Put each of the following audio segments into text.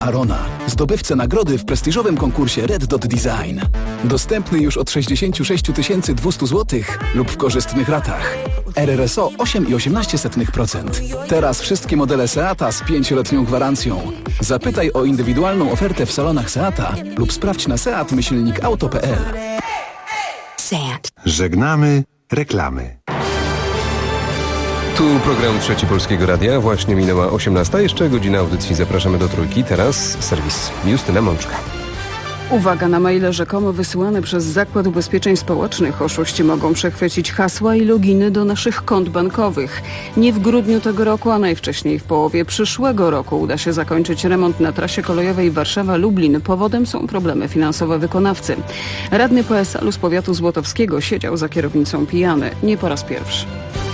Arona, zdobywcę nagrody w prestiżowym konkursie Red Dot Design. Dostępny już od 66 200 zł lub w korzystnych ratach. RRSO 8,18%. Teraz wszystkie modele Seata z 5-letnią gwarancją. Zapytaj o indywidualną ofertę w salonach Seata lub sprawdź na seat-auto.pl. Seat. Żegnamy reklamy. Tu program Trzeci Polskiego Radia. Właśnie minęła 18. Jeszcze godzina audycji. Zapraszamy do Trójki. Teraz serwis Justyna Mączka. Uwaga na maile rzekomo wysyłane przez Zakład Ubezpieczeń Społecznych. Oszuści mogą przechwycić hasła i loginy do naszych kont bankowych. Nie w grudniu tego roku, a najwcześniej w połowie przyszłego roku uda się zakończyć remont na trasie kolejowej Warszawa-Lublin. Powodem są problemy finansowe wykonawcy. Radny PSL-u z powiatu złotowskiego siedział za kierownicą pijany. Nie po raz pierwszy.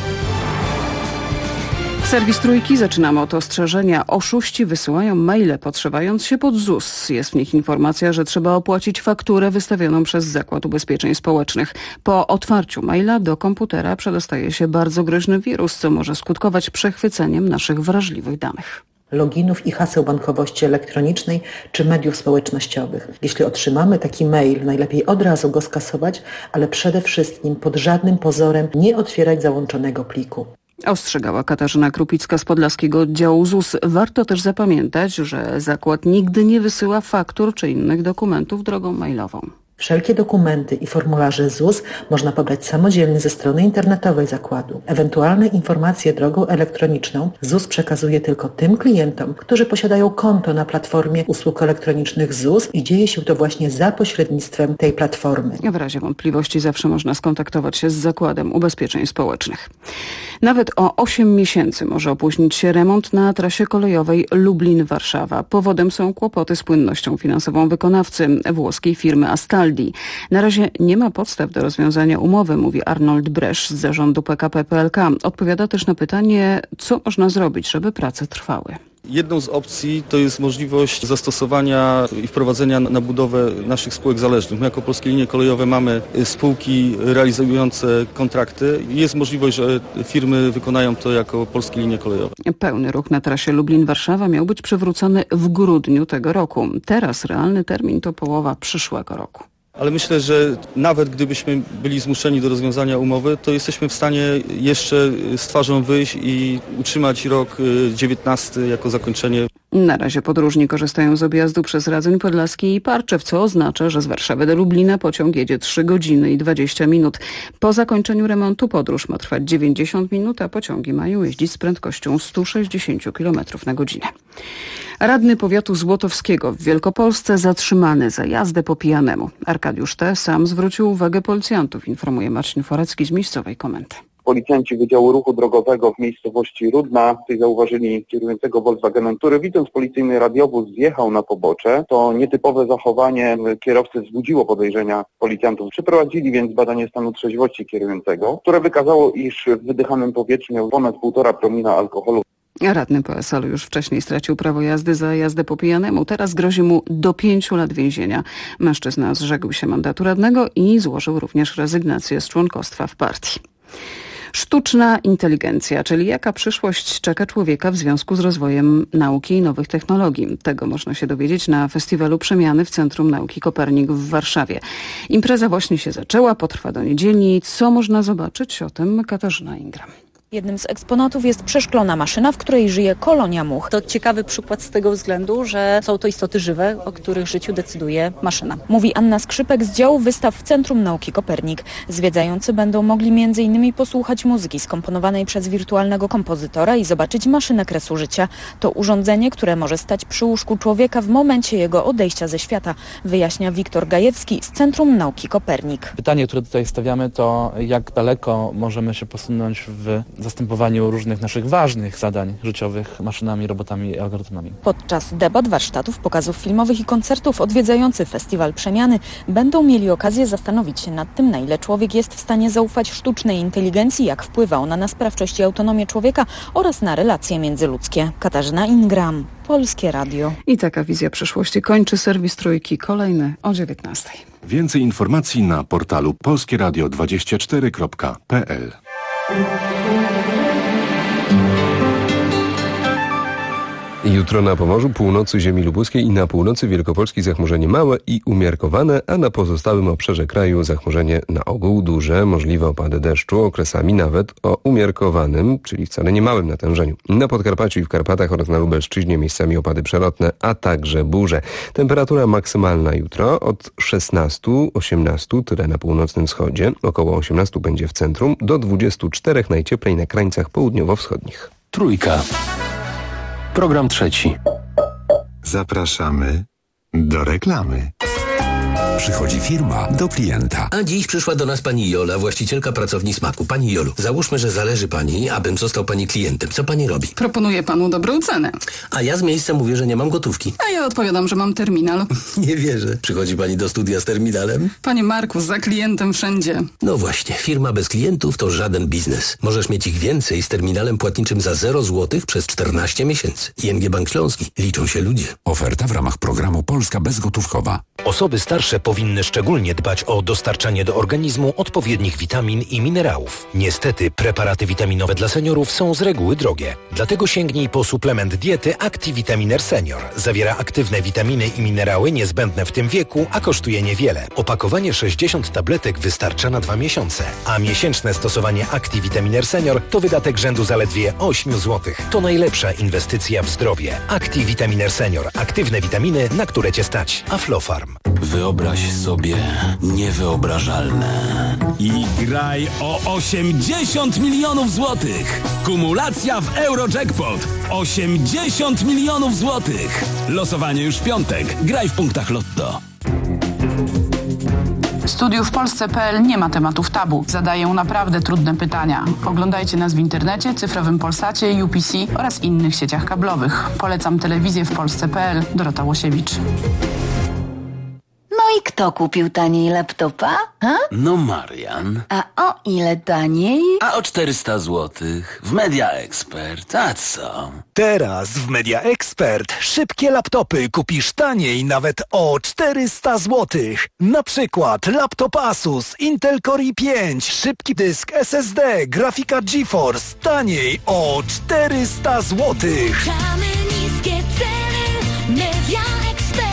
Serwis Trójki. Zaczynamy od ostrzeżenia. Oszuści wysyłają maile podszywając się pod ZUS. Jest w nich informacja, że trzeba opłacić fakturę wystawioną przez Zakład Ubezpieczeń Społecznych. Po otwarciu maila do komputera przedostaje się bardzo groźny wirus, co może skutkować przechwyceniem naszych wrażliwych danych. Loginów i haseł bankowości elektronicznej czy mediów społecznościowych. Jeśli otrzymamy taki mail, najlepiej od razu go skasować, ale przede wszystkim pod żadnym pozorem nie otwierać załączonego pliku. Ostrzegała Katarzyna Krupicka z Podlaskiego Oddziału ZUS. Warto też zapamiętać, że zakład nigdy nie wysyła faktur czy innych dokumentów drogą mailową. Wszelkie dokumenty i formularze ZUS można pobrać samodzielnie ze strony internetowej zakładu. Ewentualne informacje drogą elektroniczną ZUS przekazuje tylko tym klientom, którzy posiadają konto na platformie usług elektronicznych ZUS i dzieje się to właśnie za pośrednictwem tej platformy. W razie wątpliwości zawsze można skontaktować się z Zakładem Ubezpieczeń Społecznych. Nawet o 8 miesięcy może opóźnić się remont na trasie kolejowej Lublin-Warszawa. Powodem są kłopoty z płynnością finansową wykonawcy, włoskiej firmy Astaldi. Na razie nie ma podstaw do rozwiązania umowy, mówi Arnold Bresz z zarządu PKP PLK. Odpowiada też na pytanie, co można zrobić, żeby prace trwały. Jedną z opcji to jest możliwość zastosowania i wprowadzenia na budowę naszych spółek zależnych. My jako Polskie Linie Kolejowe mamy spółki realizujące kontrakty. Jest możliwość, że firmy wykonają to jako Polskie Linie Kolejowe. Pełny ruch na trasie Lublin-Warszawa miał być przywrócony w grudniu tego roku. Teraz realny termin to połowa przyszłego roku. Ale myślę, że nawet gdybyśmy byli zmuszeni do rozwiązania umowy, to jesteśmy w stanie jeszcze z twarzą wyjść i utrzymać rok 19 jako zakończenie. Na razie podróżni korzystają z objazdu przez Radzyń Podlaski i Parczew, co oznacza, że z Warszawy do Lublina pociąg jedzie 3 godziny i 20 minut. Po zakończeniu remontu podróż ma trwać 90 minut, a pociągi mają jeździć z prędkością 160 km na godzinę. Radny powiatu złotowskiego w Wielkopolsce zatrzymany za jazdę po pijanemu. Arkadiusz T. sam zwrócił uwagę policjantów, informuje Marcin Forecki z miejscowej komendy. Policjanci Wydziału Ruchu Drogowego w miejscowości Rudna tutaj zauważyli kierującego Volkswagenem, który widząc policyjny radiowóz zjechał na pobocze. To nietypowe zachowanie kierowcy wzbudziło podejrzenia policjantów. Przeprowadzili więc badanie stanu trzeźwości kierującego, które wykazało, iż w wydychanym powietrzu miał ponad 1,5 promila alkoholu. Radny PSL już wcześniej stracił prawo jazdy za jazdę po pijanemu. Teraz grozi mu do 5 lat więzienia. Mężczyzna zrzekł się mandatu radnego i złożył również rezygnację z członkostwa w partii. Sztuczna inteligencja, czyli jaka przyszłość czeka człowieka w związku z rozwojem nauki i nowych technologii. Tego można się dowiedzieć na Festiwalu Przemiany w Centrum Nauki Kopernik w Warszawie. Impreza właśnie się zaczęła, potrwa do niedzieli. Co można zobaczyć? O tym Katarzyna Ingram. Jednym z eksponatów jest przeszklona maszyna, w której żyje kolonia much. To ciekawy przykład z tego względu, że są to istoty żywe, o których życiu decyduje maszyna. Mówi Anna Skrzypek z działu wystaw w Centrum Nauki Kopernik. Zwiedzający będą mogli m.in. posłuchać muzyki skomponowanej przez wirtualnego kompozytora i zobaczyć maszynę kresu życia. To urządzenie, które może stać przy łóżku człowieka w momencie jego odejścia ze świata, wyjaśnia Wiktor Gajewski z Centrum Nauki Kopernik. Pytanie, które tutaj stawiamy, to jak daleko możemy się posunąć w zastępowaniu różnych naszych ważnych zadań życiowych maszynami, robotami i algorytmami. Podczas debat, warsztatów, pokazów filmowych i koncertów odwiedzający Festiwal Przemiany będą mieli okazję zastanowić się nad tym, na ile człowiek jest w stanie zaufać sztucznej inteligencji, jak wpływa ona na sprawczość i autonomię człowieka oraz na relacje międzyludzkie. Katarzyna Ingram, Polskie Radio. I taka wizja przyszłości kończy serwis Trójki, kolejny o 19:00. Więcej informacji na portalu polskieradio24.pl. Jutro na Pomorzu, północy ziemi lubuskiej i na północy Wielkopolski zachmurzenie małe i umiarkowane, a na pozostałym obszarze kraju zachmurzenie na ogół duże, możliwe opady deszczu, okresami nawet o umiarkowanym, czyli wcale nie małym natężeniu. Na Podkarpaciu i w Karpatach oraz na Lubelszczyźnie miejscami opady przelotne, a także burze. Temperatura maksymalna jutro od 16-18, tyle na północnym wschodzie, około 18 będzie w centrum, do 24 najcieplej na krańcach południowo-wschodnich. Trójka. Program trzeci. Zapraszamy do reklamy. Przychodzi firma do klienta. A dziś przyszła do nas pani Jola, właścicielka pracowni Smaku. Pani Jolu, załóżmy, że zależy pani, abym został pani klientem. Co pani robi? Proponuję panu dobrą cenę. A ja z miejsca mówię, że nie mam gotówki. A ja odpowiadam, że mam terminal. Nie wierzę. Przychodzi pani do studia z terminalem? Panie Marku, za klientem wszędzie. No właśnie, firma bez klientów to żaden biznes. Możesz mieć ich więcej z terminalem płatniczym za 0 zł przez 14 miesięcy. ING Bank Śląski. Liczą się ludzie. Oferta w ramach programu Polska Bezgotówkowa. Osoby starsze powinny szczególnie dbać o dostarczanie do organizmu odpowiednich witamin i minerałów. Niestety preparaty witaminowe dla seniorów są z reguły drogie. Dlatego sięgnij po suplement diety ActiVitaminer Senior. Zawiera aktywne witaminy i minerały niezbędne w tym wieku, a kosztuje niewiele. Opakowanie 60 tabletek wystarcza na 2 miesiące, a miesięczne stosowanie ActiVitaminer Senior to wydatek rzędu zaledwie 8 zł. To najlepsza inwestycja w zdrowie. ActiVitaminer Senior. Aktywne witaminy, na które Cię stać. Aflofarm. Wyobraź sobie niewyobrażalne. I graj o 80 milionów złotych. Kumulacja w Eurojackpot. 80 milionów złotych. Losowanie już w piątek. Graj w punktach Lotto. Studiów w Polsce.pl nie ma tematów tabu. Zadają naprawdę trudne pytania. Oglądajcie nas w internecie, cyfrowym Polsacie, UPC oraz innych sieciach kablowych. Polecam telewizję w Polsce.pl. Dorota Łosiewicz. No i kto kupił taniej laptopa? Ha? No Marian. A o ile taniej? A o 400 zł. W Media Expert. A co? Teraz w Media Expert szybkie laptopy kupisz taniej nawet o 400 zł. Na przykład laptop Asus Intel Core i5, szybki dysk SSD, grafika GeForce taniej o 400 zł. Niskie ceny, Media Expert.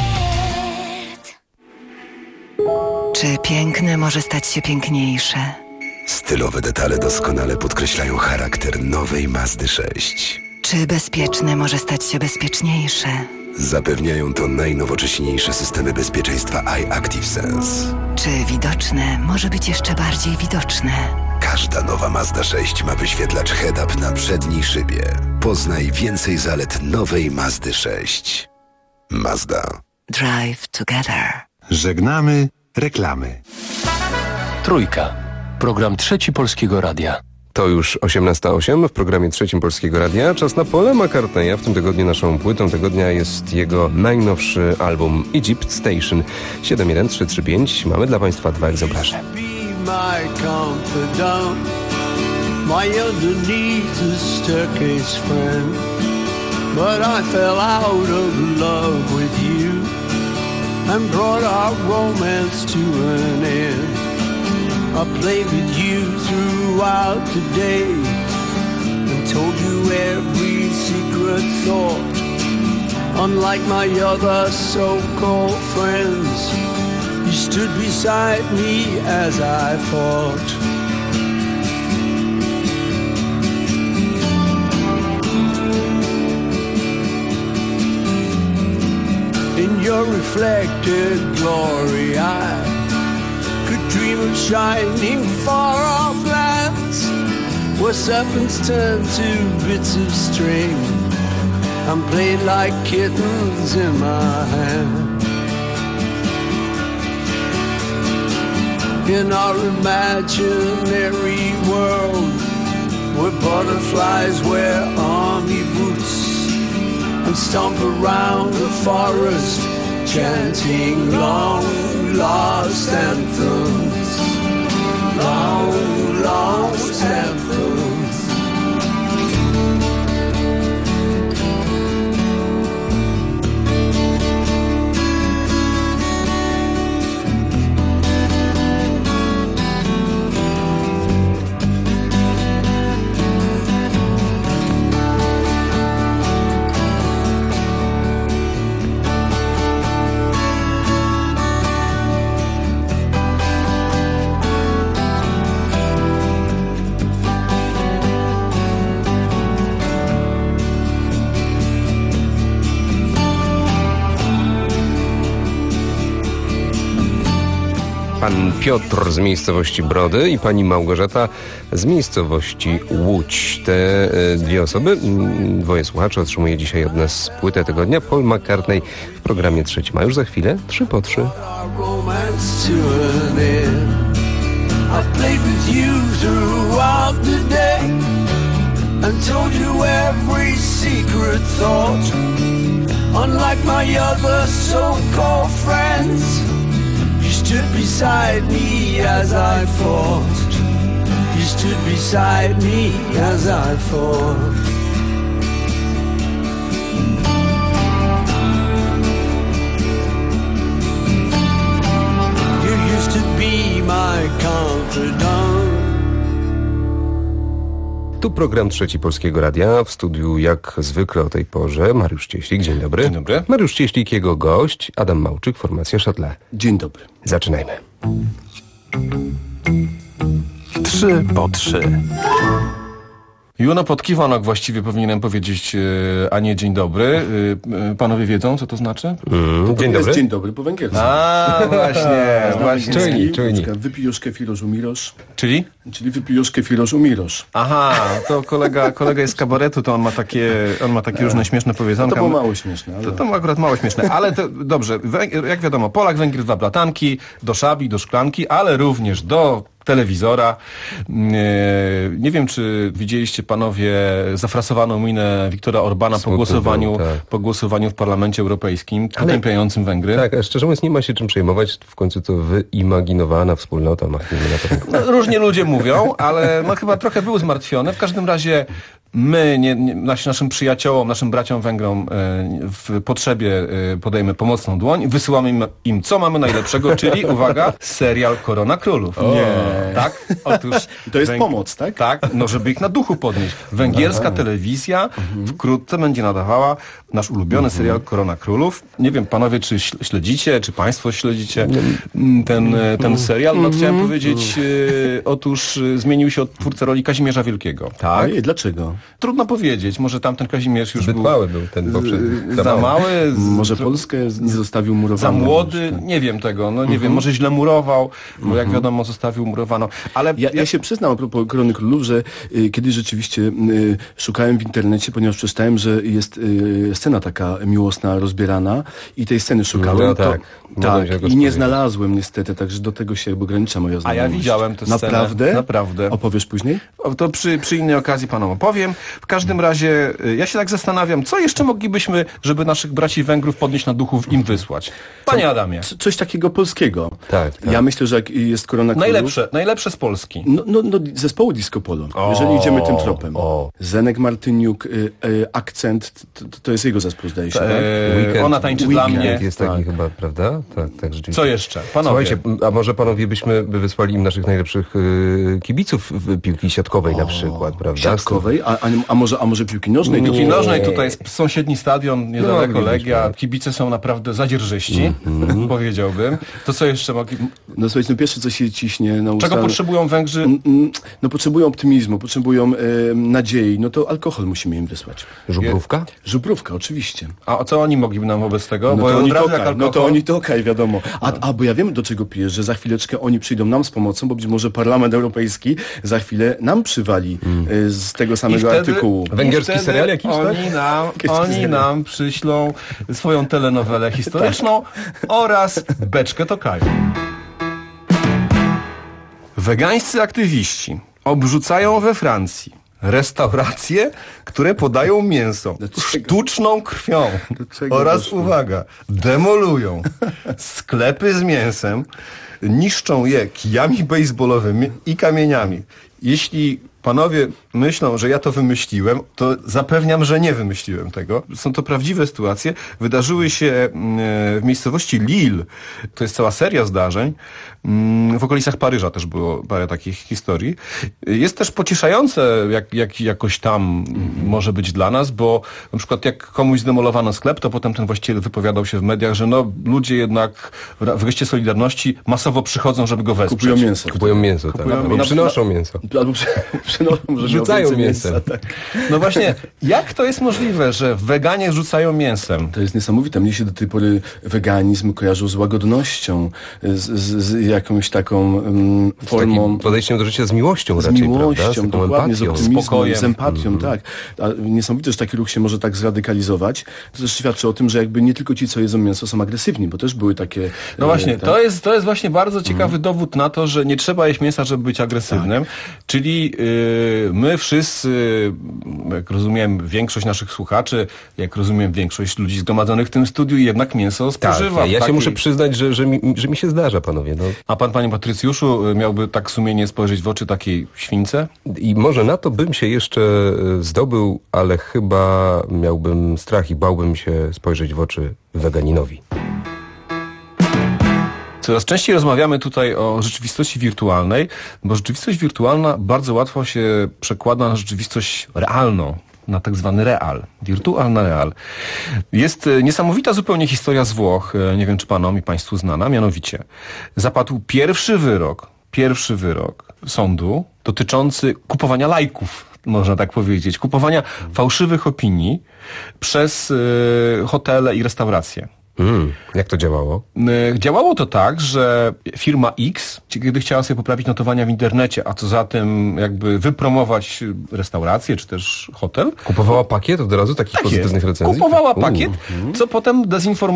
Czy piękne może stać się piękniejsze? Stylowe detale doskonale podkreślają charakter nowej Mazdy 6. Czy bezpieczne może stać się bezpieczniejsze? Zapewniają to najnowocześniejsze systemy bezpieczeństwa iActiveSense. Czy widoczne może być jeszcze bardziej widoczne? Każda nowa Mazda 6 ma wyświetlacz head-up na przedniej szybie. Poznaj więcej zalet nowej Mazdy 6. Mazda. Drive together. Żegnamy reklamy. Trójka. Program trzeci Polskiego Radia. To już 18:08 w programie trzecim Polskiego Radia. Czas na Paula McCartneya. W tym tygodniu naszą płytą tygodnia jest jego najnowszy album Egypt Station 71335. Mamy dla Państwa 2 egzemplarze. My underneath the staircase friend, but I fell out of love with you and brought our romance to an end. I played with you throughout the day and told you every secret thought. Unlike my other so-called friends, you stood beside me as I fought. In your reflected glory, I could dream of shining far-off lands where serpents turn to bits of string and played like kittens in my hand. In our imaginary world where butterflies wear army boots and stomp around the forest, chanting long lost anthems, long lost anthems. pan Piotr z miejscowości Brody i pani Małgorzata z miejscowości Łódź. Te dwie osoby, dwoje słuchaczy otrzymuje dzisiaj od nas płytę tygodnia Paul McCartney w programie Trzecim. A już za chwilę 3 po 3. I've played with you throughout the day and told you every secret thought. Unlike my other so-called friends, you stood beside me as I fought. You stood beside me as I fought. You used to be my confidant. Tu program Trzeci Polskiego Radia. W studiu jak zwykle o tej porze Mariusz Cieślik. Dzień dobry. Dzień dobry. Mariusz Cieślik, jego gość Adam Małczyk, formacja Châtelet. Dzień dobry. Zaczynajmy. 3 po 3. Juno Podkiwanok właściwie powinienem powiedzieć, a nie dzień dobry. Panowie wiedzą, co to znaczy? Dzień dobry. Dzień dobry po węgiersku. A, właśnie. Czujni. Wypijusz kefirosz umirosz. Czyli? Czyli wypijusz kefirosz umirosz. Aha, to kolega jest z kabaretu, to on ma takie różne śmieszne powiedzonka. To było mało śmieszne. Ale... To akurat mało śmieszne, ale to dobrze. Jak wiadomo, Polak, Węgier, 2 blatanki, do szabi, do szklanki, ale również do telewizora. Nie wiem, czy widzieliście panowie zafrasowaną minę Viktora Orbana po głosowaniu w Parlamencie Europejskim, potępiającym Węgry. Tak, a szczerze mówiąc nie ma się czym przejmować, w końcu to wyimaginowana wspólnota, machnijmy na to. No, różnie ludzie mówią, ale chyba trochę był zmartwiony. W każdym razie my, naszym przyjaciołom, naszym braciom Węgrom w potrzebie podajemy pomocną dłoń, wysyłamy im co mamy najlepszego, czyli, uwaga, serial Korona Królów. Nie. Tak? Otóż to jest pomoc, tak? Tak, żeby ich na duchu podnieść. Węgierska telewizja wkrótce będzie nadawała nasz ulubiony serial Korona Królów. Nie wiem, panowie, czy śledzicie, czy państwo śledzicie ten serial? No chciałem powiedzieć, otóż zmienił się od twórcy roli Kazimierza Wielkiego. Tak? A dlaczego? Trudno powiedzieć. Może tamten Kazimierz już zbyt mały był ten za mały. Może Polskę nie zostawił murowaną. Za młody, nie wiem tego. No nie wiem, może źle murował, bo jak wiadomo zostawił murowaną. Ale ja się przyznam a propos Korony Królów, że kiedyś rzeczywiście szukałem w internecie, ponieważ przeczytałem, że jest scena taka miłosna rozbierana i tej sceny szukałem. No tak. I nie znalazłem niestety, także do tego się jakby ogranicza moja znajomość. A ja widziałem tę scenę. Naprawdę? Opowiesz później? To przy innej okazji panom opowiem. W każdym razie ja się tak zastanawiam, co jeszcze moglibyśmy, żeby naszych braci Węgrów podnieść na duchu, im wysłać. Panie Adamie. Coś takiego polskiego. Tak. Ja myślę, że jak jest Korona Królów... Najlepsze z Polski. No zespołu Disco Polo. Jeżeli idziemy tym tropem. Zenek Martyniuk, Akcent, to jest jego zespół, zdaje się, tak? Ona tańczy dla mnie. Jest taki chyba, prawda? Tak, rzeczywiście. Co jeszcze? Panowie. Słuchajcie, a może panowie byśmy wysłali im naszych najlepszych kibiców w piłki siatkowej na przykład, prawda? Siatkowej? A może piłki nożnej? Piłki nożnej, tutaj jest sąsiedni stadion, niedaleko Legia. Kibice są naprawdę zadzierżyści, powiedziałbym. To co jeszcze mogli... No słuchajcie, pierwsze co się ciśnie na usta... Czego potrzebują Węgrzy? No potrzebują optymizmu, potrzebują nadziei. No to alkohol musimy im wysłać. Żubrówka? Żubrówka, oczywiście. A co oni mogliby nam wobec tego? No to oni to okej, wiadomo. Bo ja wiem, do czego pijesz, że za chwileczkę oni przyjdą nam z pomocą, bo być może Parlament Europejski za chwilę nam przywali z tego samego artykułu. Węgierski serial jakiś, Oni nam przyślą swoją telenowelę historyczną oraz beczkę Tokaju. Wegańscy aktywiści obrzucają we Francji restauracje, które podają mięso sztuczną krwią oraz, uwaga, demolują sklepy z mięsem, niszczą je kijami bejsbolowymi i kamieniami. Jeśli panowie myślą, że ja to wymyśliłem, to zapewniam, że nie wymyśliłem tego. Są to prawdziwe sytuacje. Wydarzyły się w miejscowości Lille. To jest cała seria zdarzeń. W okolicach Paryża też było parę takich historii. Jest też pocieszające, jak jakoś tam może być dla nas, bo na przykład jak komuś zdemolowano sklep, to potem ten właściciel wypowiadał się w mediach, że ludzie jednak w geście solidarności masowo przychodzą, żeby go wesprzeć. Kupują mięso, tak. Albo przynoszą mięso. Albo przynoszą, że rzucają mięsem. Tak. No właśnie, jak to jest możliwe, że weganie rzucają mięsem? To jest niesamowite. Mnie się do tej pory weganizm kojarzył z łagodnością, z jakąś taką formą... Podejściem do życia z miłością z raczej, miłością, prawda? Z dokładnie, empatią, z optymizmem, spokojem. z empatią, tak. A niesamowite, że taki ruch się może tak zradykalizować. To też świadczy o tym, że jakby nie tylko ci, co jedzą mięso, są agresywni, bo też były takie... No właśnie, tak? to jest właśnie bardzo ciekawy dowód na to, że nie trzeba jeść mięsa, żeby być agresywnym. Tak. Czyli my wszyscy, jak rozumiem, większość naszych słuchaczy, jak rozumiem, większość ludzi zgromadzonych w tym studiu jednak mięso spożywa. Tak, ja się muszę przyznać, że mi się zdarza, panowie. No. A pan, panie Patrycjuszu, miałby tak sumienie spojrzeć w oczy takiej śwince? I może na to bym się jeszcze zdobył, ale chyba miałbym strach i bałbym się spojrzeć w oczy weganinowi. Coraz częściej rozmawiamy tutaj o rzeczywistości wirtualnej, bo rzeczywistość wirtualna bardzo łatwo się przekłada na rzeczywistość realną, na tak zwany real, wirtualna real. Jest niesamowita zupełnie historia z Włoch, nie wiem czy panom i państwu znana, mianowicie zapadł pierwszy wyrok sądu dotyczący kupowania lajków, można tak powiedzieć, kupowania fałszywych opinii przez hotele i restauracje. Jak to działało? Działało to tak, że firma X, kiedy chciała sobie poprawić notowania w internecie, a co za tym jakby wypromować restaurację czy też hotel. Kupowała pakiet od razu takich pozytywnych recenzji? Kupowała pakiet, co potem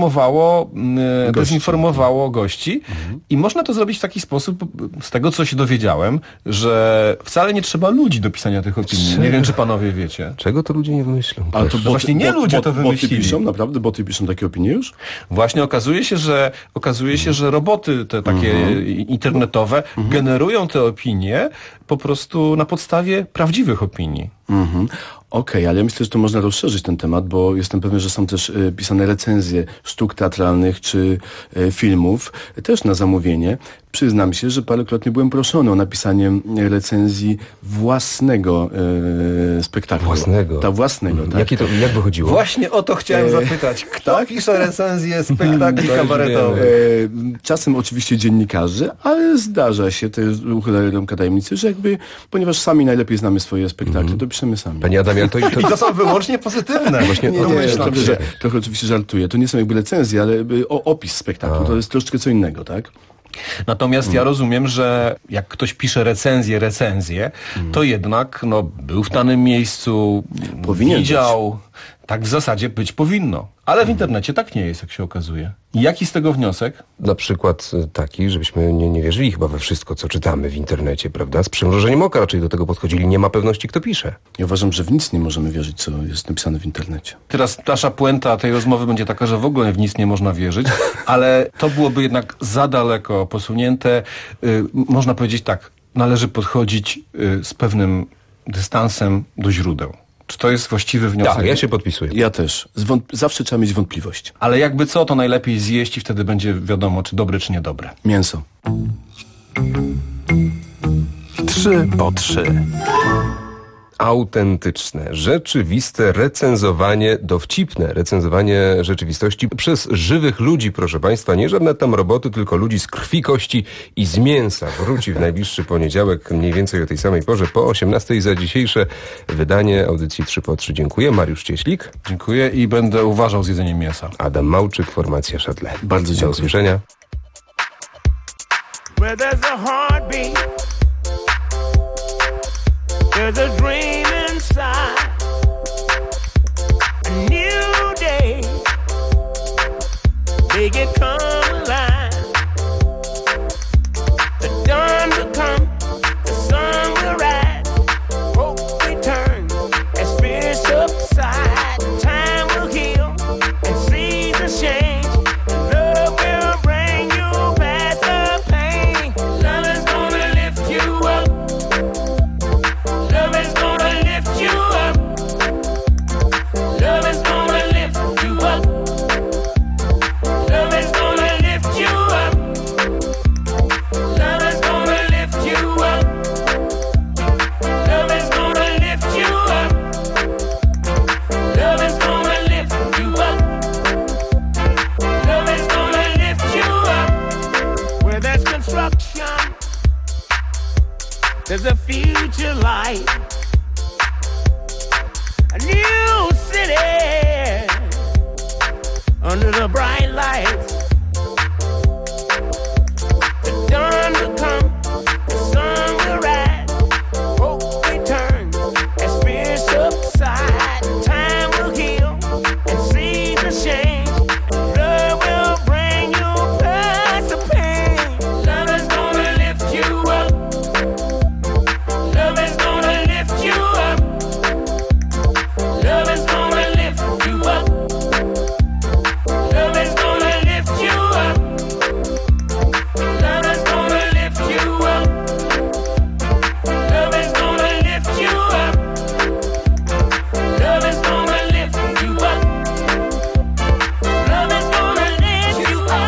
dezinformowało gości. I można to zrobić w taki sposób, z tego co się dowiedziałem, że wcale nie trzeba ludzi do pisania tych opinii. Nie wiem, czy panowie wiecie. Czego to ludzie nie wymyślą? Ale to właśnie nie ludzie to wymyślili. Boty piszą, naprawdę? Boty piszą takie opinie już? Właśnie okazuje się, że roboty te takie internetowe generują te opinie po prostu na podstawie prawdziwych opinii. Okej, ale ja myślę, że to można rozszerzyć ten temat, bo jestem pewien, że są też pisane recenzje sztuk teatralnych czy filmów, też na zamówienie. Przyznam się, że parokrotnie byłem proszony o napisanie recenzji własnego spektaklu. Własnego, tak. Jak wychodziło? Właśnie o to chciałem zapytać. Kto pisze recenzję spektakli kabaretowych? Czasem oczywiście dziennikarze, ale zdarza się, to jest uchylę rąbka tajemnicy, że jakby, ponieważ sami najlepiej znamy swoje spektakle, to piszemy sami. Panie Adamie, I to są wyłącznie pozytywne. Właśnie trochę oczywiście żartuję. To nie są jakby recenzje, ale opis spektaklu. To jest troszeczkę co innego, tak? Natomiast ja rozumiem, że jak ktoś pisze recenzję, to jednak był w danym miejscu, widział. Tak w zasadzie być powinno. Ale w internecie tak nie jest, jak się okazuje. I jaki z tego wniosek? Na przykład taki, żebyśmy nie wierzyli chyba we wszystko, co czytamy w internecie, prawda? Z przymrużeniem oka raczej do tego podchodzili. Nie ma pewności, kto pisze. Ja uważam, że w nic nie możemy wierzyć, co jest napisane w internecie. Teraz nasza puenta tej rozmowy będzie taka, że w ogóle w nic nie można wierzyć, ale to byłoby jednak za daleko posunięte. Można powiedzieć tak, należy podchodzić z pewnym dystansem do źródeł. Czy to jest właściwy wniosek? Tak, ja się podpisuję. Ja też. Zawsze trzeba mieć wątpliwość. Ale jakby co, to najlepiej zjeść i wtedy będzie wiadomo, czy dobre, czy niedobre. Mięso. 3 po 3. Autentyczne, rzeczywiste recenzowanie, dowcipne recenzowanie rzeczywistości przez żywych ludzi, proszę Państwa. Nie żadne tam roboty, tylko ludzi z krwi, kości i z mięsa. Wróci w najbliższy poniedziałek, mniej więcej o tej samej porze, po 18:00 za dzisiejsze wydanie audycji 3 po 3. Dziękuję. Mariusz Cieślik. Dziękuję i będę uważał z jedzeniem mięsa. Adam Małczyk, formacja Szadle. Bardzo dziękuję. Do usłyszenia. There's a dream inside, a new day, make it come alive. The dawn will come, the sun will rise, hope returns as fear subsides. Time will heal and seasons change, love will bring you past the pain. Love is gonna lift you up. Love is gonna lift you up. Love is gonna lift you up. Love is gonna There's a future light, a new city under the bright lights. The dawn will come, the sun will rise, hope will turn, and spirits subside. Time will heal and see the change. Love will bring you past the pain. Love is gonna lift you up. Love is gonna lift you up. Love is gonna lift you up. Love is gonna lift you up. Love is gonna lift you up. Love is gonna lift you up. Love is gonna lift you up. Love is gonna lift you up.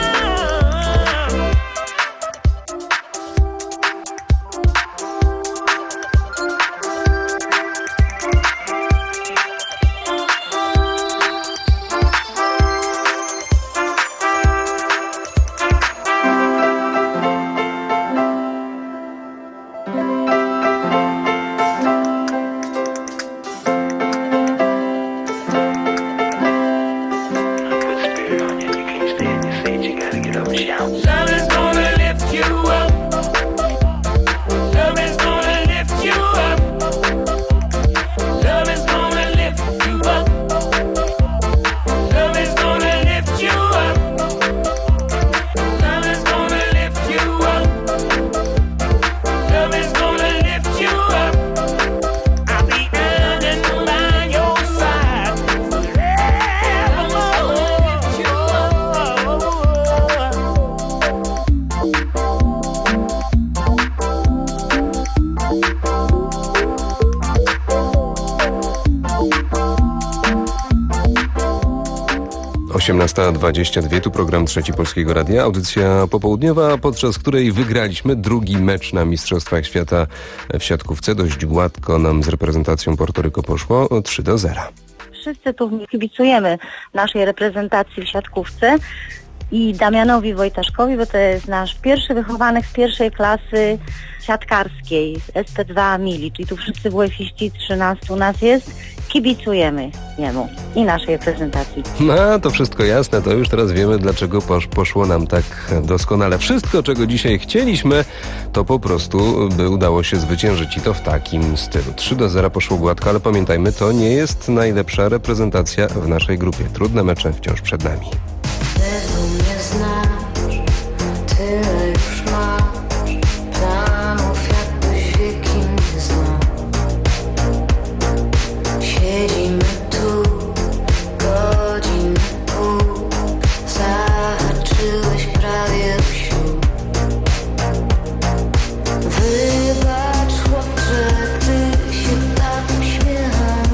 18:22, tu program Trzeci Polskiego Radia, audycja popołudniowa, podczas której wygraliśmy drugi mecz na Mistrzostwach Świata w siatkówce. Dość gładko nam z reprezentacją Portoryko poszło, 3-0. Wszyscy tu kibicujemy naszej reprezentacji w siatkówce i Damianowi Wojtaszkowi, bo to jest nasz pierwszy wychowanek z pierwszej klasy siatkarskiej, ST2 Mili, czyli tu wszyscy WF-iści, 13 nas jest. Kibicujemy jemu i naszej reprezentacji. No, to wszystko jasne, to już teraz wiemy, dlaczego poszło nam tak doskonale. Wszystko, czego dzisiaj chcieliśmy, to po prostu by udało się zwyciężyć i to w takim stylu. 3-0 poszło gładko, ale pamiętajmy, to nie jest najlepsza reprezentacja w naszej grupie. Trudne mecze wciąż przed nami. Tylu mnie znasz, tyle już masz planów, jakbyś wieki nie znał. Siedzimy tu, godzinę pół, zahaczyłeś prawie w siód. Wybacz, chłopcze, gdy się tak uśmiecham.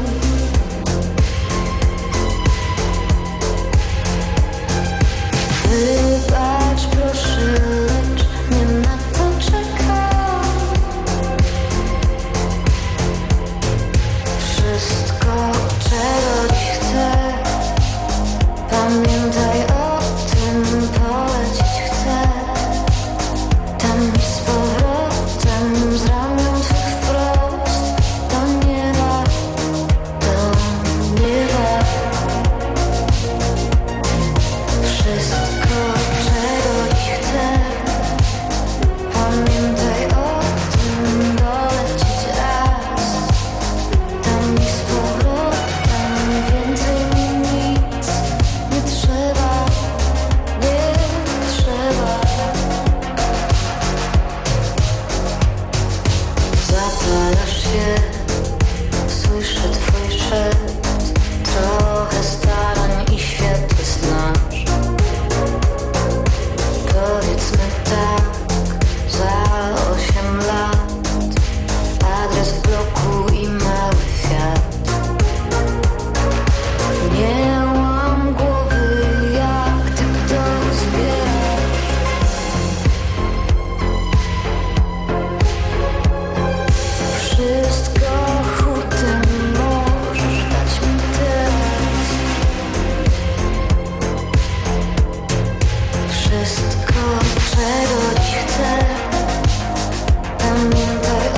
Wybacz, proszę, lecz nie na to czekam. Wszystko, czego ci chcę, pamiętaj o tym, polecieć chcę. Tam i z powrotem, z ramion twych wprost, do nieba, do nieba. Wszystko, czego ci chcę, pamiętaj o tym, dolecieć raz. Tam i z powrotem, więcej mi nic nie trzeba, nie trzeba. Zapalasz się, słyszę twój szept, trochę starań i światły znasz. Powiedzmy tak, za 8 lat, adres w bloku i mały Fiat. Nie łam głowy, jak ty to zbierasz. Wszystko hutem możesz dać mi teraz. Wszystko, czego ci chcę, pamiętaj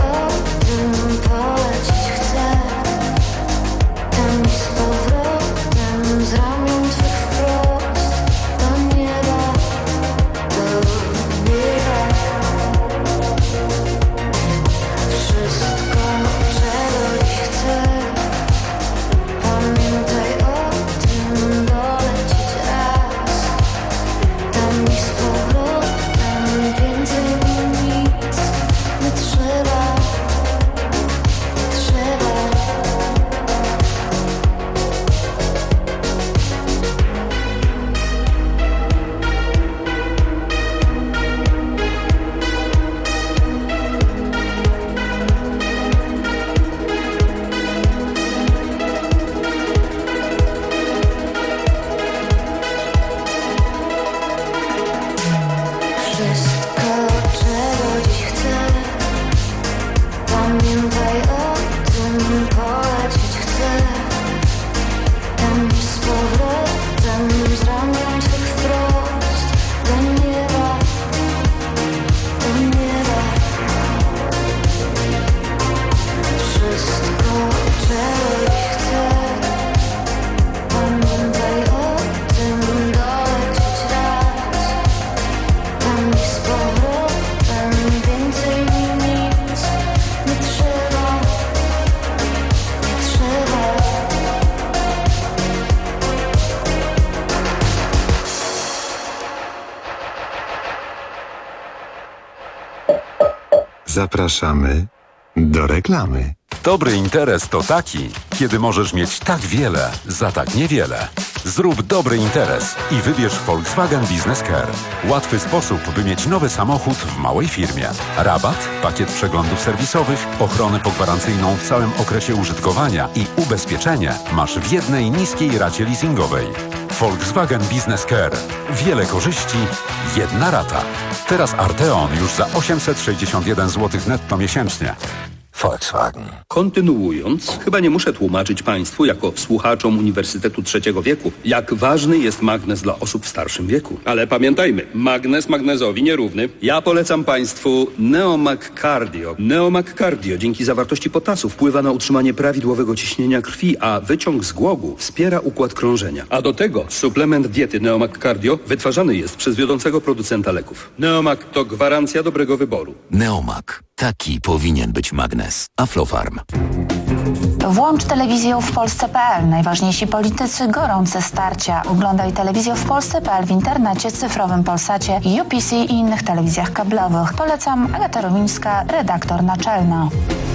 Wszystko, czego dziś chcę, pamiętaj o tym, polecieć chcę. Tam i z powrotem, z ramion twych wprost do nieba, do nieba. Wszystko, czego dziś chcę, pamiętaj o tym, dolecieć raz. Tam i z powrotem, więcej mi nic nie trzeba, nie trzeba. Zapraszamy do reklamy. Dobry interes to taki, kiedy możesz mieć tak wiele za tak niewiele. Zrób dobry interes i wybierz Volkswagen Business Care. Łatwy sposób, by mieć nowy samochód w małej firmie. Rabat, pakiet przeglądów serwisowych, ochronę pogwarancyjną w całym okresie użytkowania i ubezpieczenie masz w jednej niskiej racie leasingowej. Volkswagen Business Care. Wiele korzyści, jedna rata. Teraz Arteon już za 861 zł netto miesięcznie. Volkswagen. Kontynuując, chyba nie muszę tłumaczyć Państwu, jako słuchaczom Uniwersytetu Trzeciego Wieku, jak ważny jest magnez dla osób w starszym wieku. Ale pamiętajmy, magnez magnezowi nierówny. Ja polecam Państwu Neomag Cardio. Neomag Cardio dzięki zawartości potasu wpływa na utrzymanie prawidłowego ciśnienia krwi, a wyciąg z głogu wspiera układ krążenia. A do tego suplement diety Neomag Cardio wytwarzany jest przez wiodącego producenta leków. Neomag to gwarancja dobrego wyboru. Neomag. Taki powinien być magnes. Aflofarm. Włącz telewizję w Polsce.pl. Najważniejsi politycy, gorące starcia. Oglądaj telewizję w Polsce.pl w internecie, cyfrowym Polsacie, UPC i innych telewizjach kablowych. Polecam, Agata Romińska, redaktor naczelna.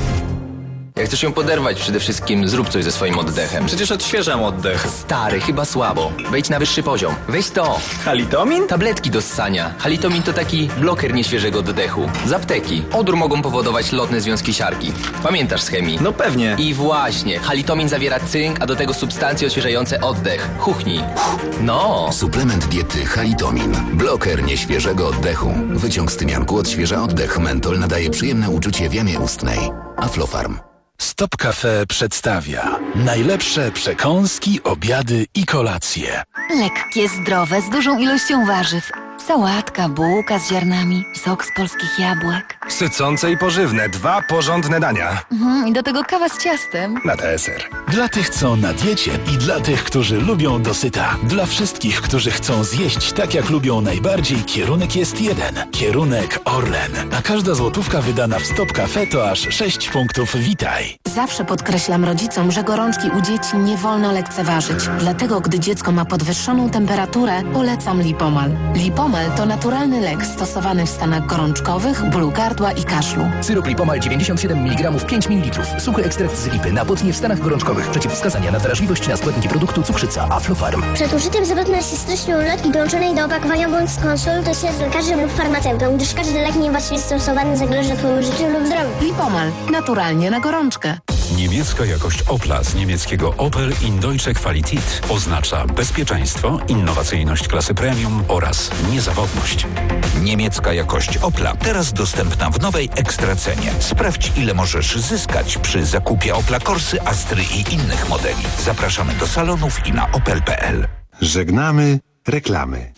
Jak chcesz ją poderwać, przede wszystkim zrób coś ze swoim oddechem. Przecież odświeżam oddech. Stary, chyba słabo. Wejdź na wyższy poziom. Weź to. Halitomin? Tabletki do ssania. Halitomin to taki bloker nieświeżego oddechu. Z apteki. Odór mogą powodować lotne związki siarki. Pamiętasz z chemii? No pewnie. I właśnie. Halitomin zawiera cynk, a do tego substancje odświeżające oddech. Chuchnij. No. Suplement diety Halitomin. Bloker nieświeżego oddechu. Wyciąg z tymianku odświeża oddech. Mentol nadaje przyjemne uczucie w jamie ustnej. Aflofarm. Stop Cafe przedstawia najlepsze przekąski, obiady i kolacje. Lekkie, zdrowe, z dużą ilością warzyw. Sałatka, bułka z ziarnami, sok z polskich jabłek. Sycące i pożywne, 2 porządne dania. I do tego kawa z ciastem. Na deser. Dla tych, co na diecie i dla tych, którzy lubią dosyta. Dla wszystkich, którzy chcą zjeść tak, jak lubią najbardziej, kierunek jest jeden. Kierunek Orlen. A każda złotówka wydana w Stop Cafe to aż 6 punktów Witaj. Zawsze podkreślam rodzicom, że gorączki u dzieci nie wolno lekceważyć. Dlatego, gdy dziecko ma podwyższoną temperaturę, polecam Lipomal. Lipomal to naturalny lek stosowany w stanach gorączkowych, bólu gardła i kaszlu. Syrop Lipomal 97 mg 5 ml. Suchy ekstrakt z lipy na potnie w stanach gorączkowych. Przeciwwskazania na wrażliwość na składniki produktu cukrzyca Aflofarm. Przed użyciem zwrotne się styczną ulotki dołączonej do opakowania bądź skonsultuj się z lekarzem lub farmaceutą, gdyż każdy lek niewłaściwie stosowany zagroży Twojemu życiu lub zdrowiu. Lipomal. Naturalnie na gorączkę. Niemiecka jakość Opla z niemieckiego Opel in Deutsche Qualität oznacza bezpieczeństwo, innowacyjność klasy premium oraz niezawodność. Niemiecka jakość Opla teraz dostępna w nowej ekstracenie. Sprawdź, ile możesz zyskać przy zakupie Opla Corsy, Astry i innych modeli. Zapraszamy do salonów i na opel.pl. Żegnamy reklamy.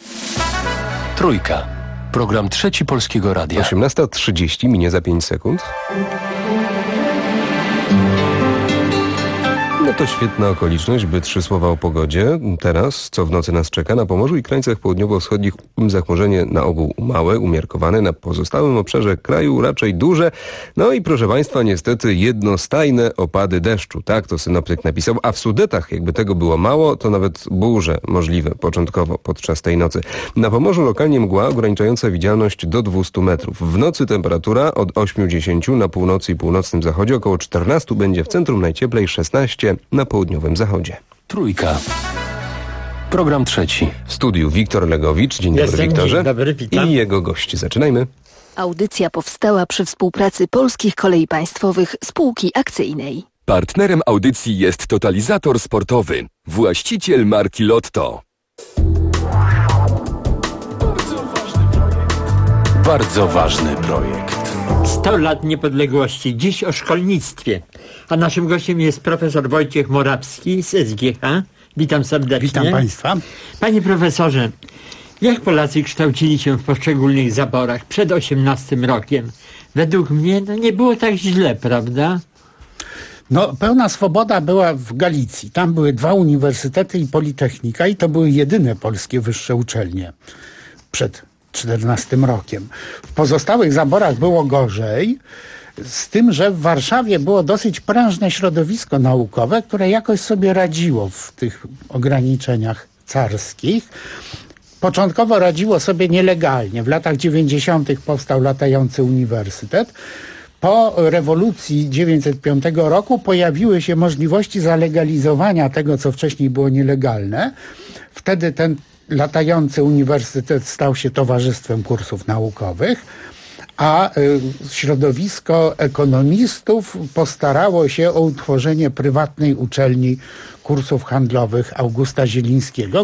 Trójka. Program Trzeci Polskiego Radia. 18:30 minie za 5 sekund. No to świetna okoliczność, by 3 słowa o pogodzie. Teraz, co w nocy nas czeka, na Pomorzu i krańcach południowo-wschodnich zachmurzenie na ogół małe, umiarkowane, na pozostałym obszarze kraju raczej duże. No i proszę Państwa, niestety jednostajne opady deszczu. Tak to synoptyk napisał, a w Sudetach, jakby tego było mało, to nawet burze możliwe początkowo podczas tej nocy. Na Pomorzu lokalnie mgła ograniczająca widzialność do 200 metrów. W nocy temperatura od 8-10, na północy i północnym zachodzie około 14 będzie w centrum, najcieplej 16 na południowym zachodzie. Trójka. Program trzeci. W studiu Wiktor Legowicz. Dzień dobry, Wiktorze. Dzień dobry, witam. I jego gość. Zaczynajmy. Audycja powstała przy współpracy Polskich Kolei Państwowych Spółki Akcyjnej. Partnerem audycji jest Totalizator Sportowy, właściciel marki Lotto. bardzo ważny projekt. 100 lat niepodległości. Dziś o szkolnictwie. A naszym gościem jest profesor Wojciech Morawski z SGH. Witam serdecznie. Witam Państwa. Panie profesorze, jak Polacy kształcili się w poszczególnych zaborach przed 18 rokiem? Według mnie nie było tak źle, prawda? No, pełna swoboda była w Galicji. Tam były 2 uniwersytety i politechnika i to były jedyne polskie wyższe uczelnie przed 14 rokiem. W pozostałych zaborach było gorzej, z tym, że w Warszawie było dosyć prężne środowisko naukowe, które jakoś sobie radziło w tych ograniczeniach carskich. Początkowo radziło sobie nielegalnie. W latach 90. powstał latający uniwersytet. Po rewolucji 1905 roku pojawiły się możliwości zalegalizowania tego, co wcześniej było nielegalne. Wtedy ten latający uniwersytet stał się towarzystwem kursów naukowych, a środowisko ekonomistów postarało się o utworzenie prywatnej uczelni kursów handlowych Augusta Zielińskiego.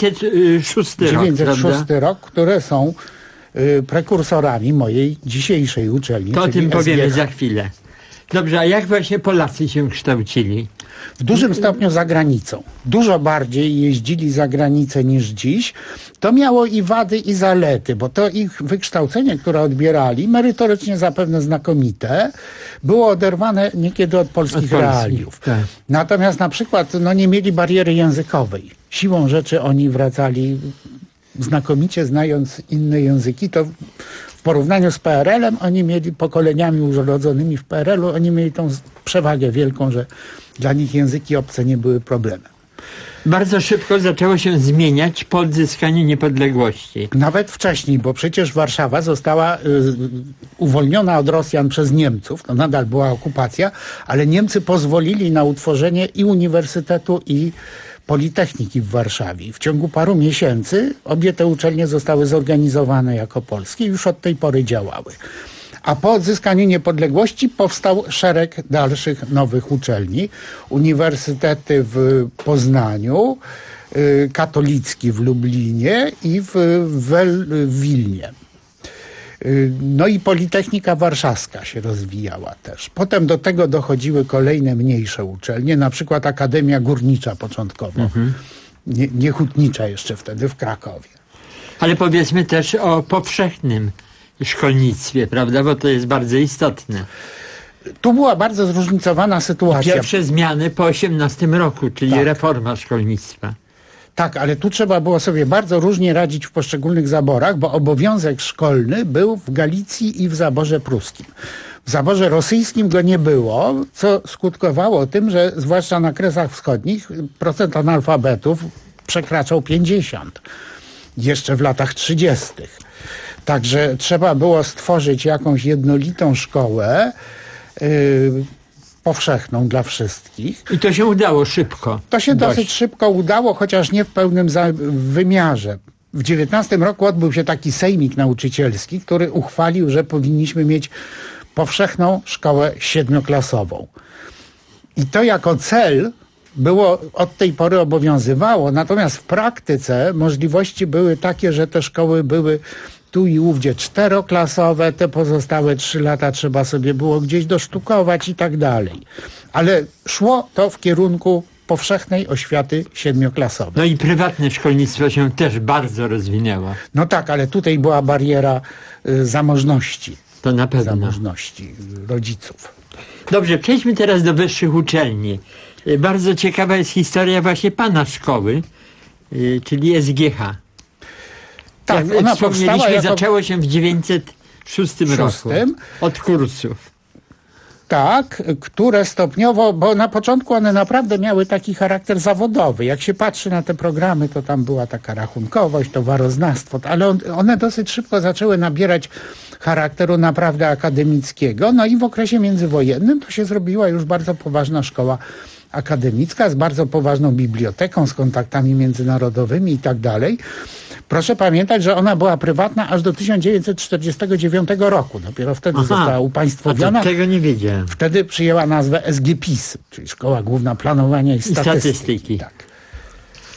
906 rok, które są prekursorami mojej dzisiejszej uczelni. To o tym powiemy za chwilę. Dobrze, a jak właśnie Polacy się kształcili? W dużym stopniu za granicą. Dużo bardziej jeździli za granicę niż dziś. To miało i wady, i zalety, bo to ich wykształcenie, które odbierali, merytorycznie zapewne znakomite, było oderwane niekiedy od polskich realiów. Tak. Natomiast na przykład nie mieli bariery językowej. Siłą rzeczy oni wracali znakomicie, znając inne języki. To w porównaniu z PRL-em oni mieli, pokoleniami urodzonymi w PRL-u, oni mieli tą przewagę wielką, że dla nich języki obce nie były problemem. Bardzo szybko zaczęło się zmieniać po odzyskaniu niepodległości. Nawet wcześniej, bo przecież Warszawa została uwolniona od Rosjan przez Niemców. To nadal była okupacja, ale Niemcy pozwolili na utworzenie i uniwersytetu, i Politechniki w Warszawie. W ciągu paru miesięcy obie te uczelnie zostały zorganizowane jako polskie i już od tej pory działały. A po odzyskaniu niepodległości powstał szereg dalszych nowych uczelni. Uniwersytety w Poznaniu, katolicki w Lublinie i w Wilnie. No i Politechnika Warszawska się rozwijała też. Potem do tego dochodziły kolejne mniejsze uczelnie, na przykład Akademia Górnicza początkowo, nie hutnicza jeszcze wtedy w Krakowie. Ale powiedzmy też o powszechnym szkolnictwie, prawda, bo to jest bardzo istotne. Tu była bardzo zróżnicowana sytuacja. Pierwsze zmiany po 18 roku, czyli reforma szkolnictwa. Tak, ale tu trzeba było sobie bardzo różnie radzić w poszczególnych zaborach, bo obowiązek szkolny był w Galicji i w zaborze pruskim. W zaborze rosyjskim go nie było, co skutkowało tym, że zwłaszcza na Kresach Wschodnich procent analfabetów przekraczał 50. Jeszcze w latach 30. Także trzeba było stworzyć jakąś jednolitą szkołę, powszechną dla wszystkich. I to się udało szybko. To się dosyć szybko udało, chociaż nie w pełnym wymiarze. W 19 roku odbył się taki sejmik nauczycielski, który uchwalił, że powinniśmy mieć powszechną szkołę 7-klasową. I to jako cel było od tej pory obowiązywało, natomiast w praktyce możliwości były takie, że te szkoły były tu i ówdzie 4-klasowe, te pozostałe 3 lata trzeba sobie było gdzieś dosztukować i tak dalej. Ale szło to w kierunku powszechnej oświaty 7-klasowej. No i prywatne szkolnictwo się też bardzo rozwinęło. No tak, ale tutaj była bariera zamożności. To na pewno. Zamożności rodziców. Dobrze, przejdźmy teraz do wyższych uczelni. Bardzo ciekawa jest historia właśnie pana szkoły, czyli SGH. Tak, ona powstała jako... zaczęło się w 1906 roku od kursów. Tak, które stopniowo, bo na początku one naprawdę miały taki charakter zawodowy. Jak się patrzy na te programy, to tam była taka rachunkowość, towaroznawstwo, ale one dosyć szybko zaczęły nabierać charakteru naprawdę akademickiego. No i w okresie międzywojennym to się zrobiła już bardzo poważna szkoła akademicka z bardzo poważną biblioteką, z kontaktami międzynarodowymi i tak dalej. Proszę pamiętać, że ona była prywatna aż do 1949 roku. Dopiero wtedy została upaństwowiona. A to tego nie wiedziałem. Wtedy przyjęła nazwę SGPiS, czyli Szkoła Główna Planowania i Statystyki. Tak.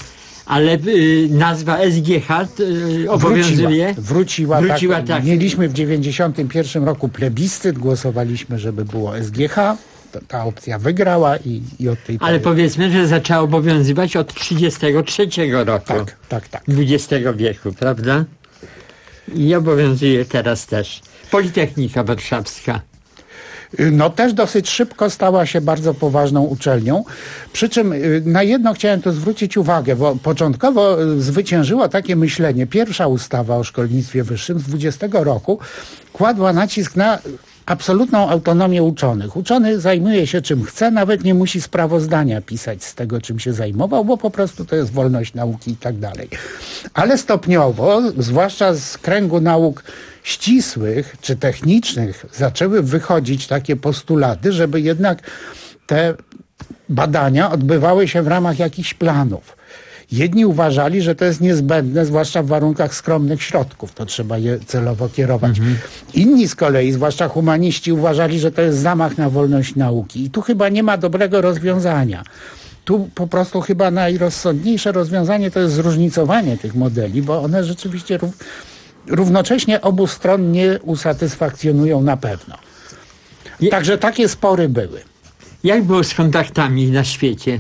Ale nazwa SGH obowiązuje? Wróciła tak. Tak. Mieliśmy w 91 roku plebiscyt, głosowaliśmy, żeby było SGH. Ta opcja wygrała i od tej pory... Ale powiedzmy, że zaczęła obowiązywać od 1933 roku. Tak. XX wieku, prawda? I obowiązuje teraz też. Politechnika Warszawska. No też dosyć szybko stała się bardzo poważną uczelnią. Przy czym na jedno chciałem tu zwrócić uwagę, bo początkowo zwyciężyło takie myślenie. Pierwsza ustawa o szkolnictwie wyższym z 20 roku kładła nacisk na absolutną autonomię uczonych. Uczony zajmuje się czym chce, nawet nie musi sprawozdania pisać z tego, czym się zajmował, bo po prostu to jest wolność nauki i tak dalej. Ale stopniowo, zwłaszcza z kręgu nauk ścisłych czy technicznych, zaczęły wychodzić takie postulaty, żeby jednak te badania odbywały się w ramach jakichś planów. Jedni uważali, że to jest niezbędne, zwłaszcza w warunkach skromnych środków. To trzeba je celowo kierować. Inni z kolei, zwłaszcza humaniści, uważali, że to jest zamach na wolność nauki. I tu chyba nie ma dobrego rozwiązania. Tu po prostu chyba najrozsądniejsze rozwiązanie to jest zróżnicowanie tych modeli, bo one rzeczywiście równocześnie obu stron nie usatysfakcjonują na pewno. Także takie spory były. Jak było z kontaktami na świecie?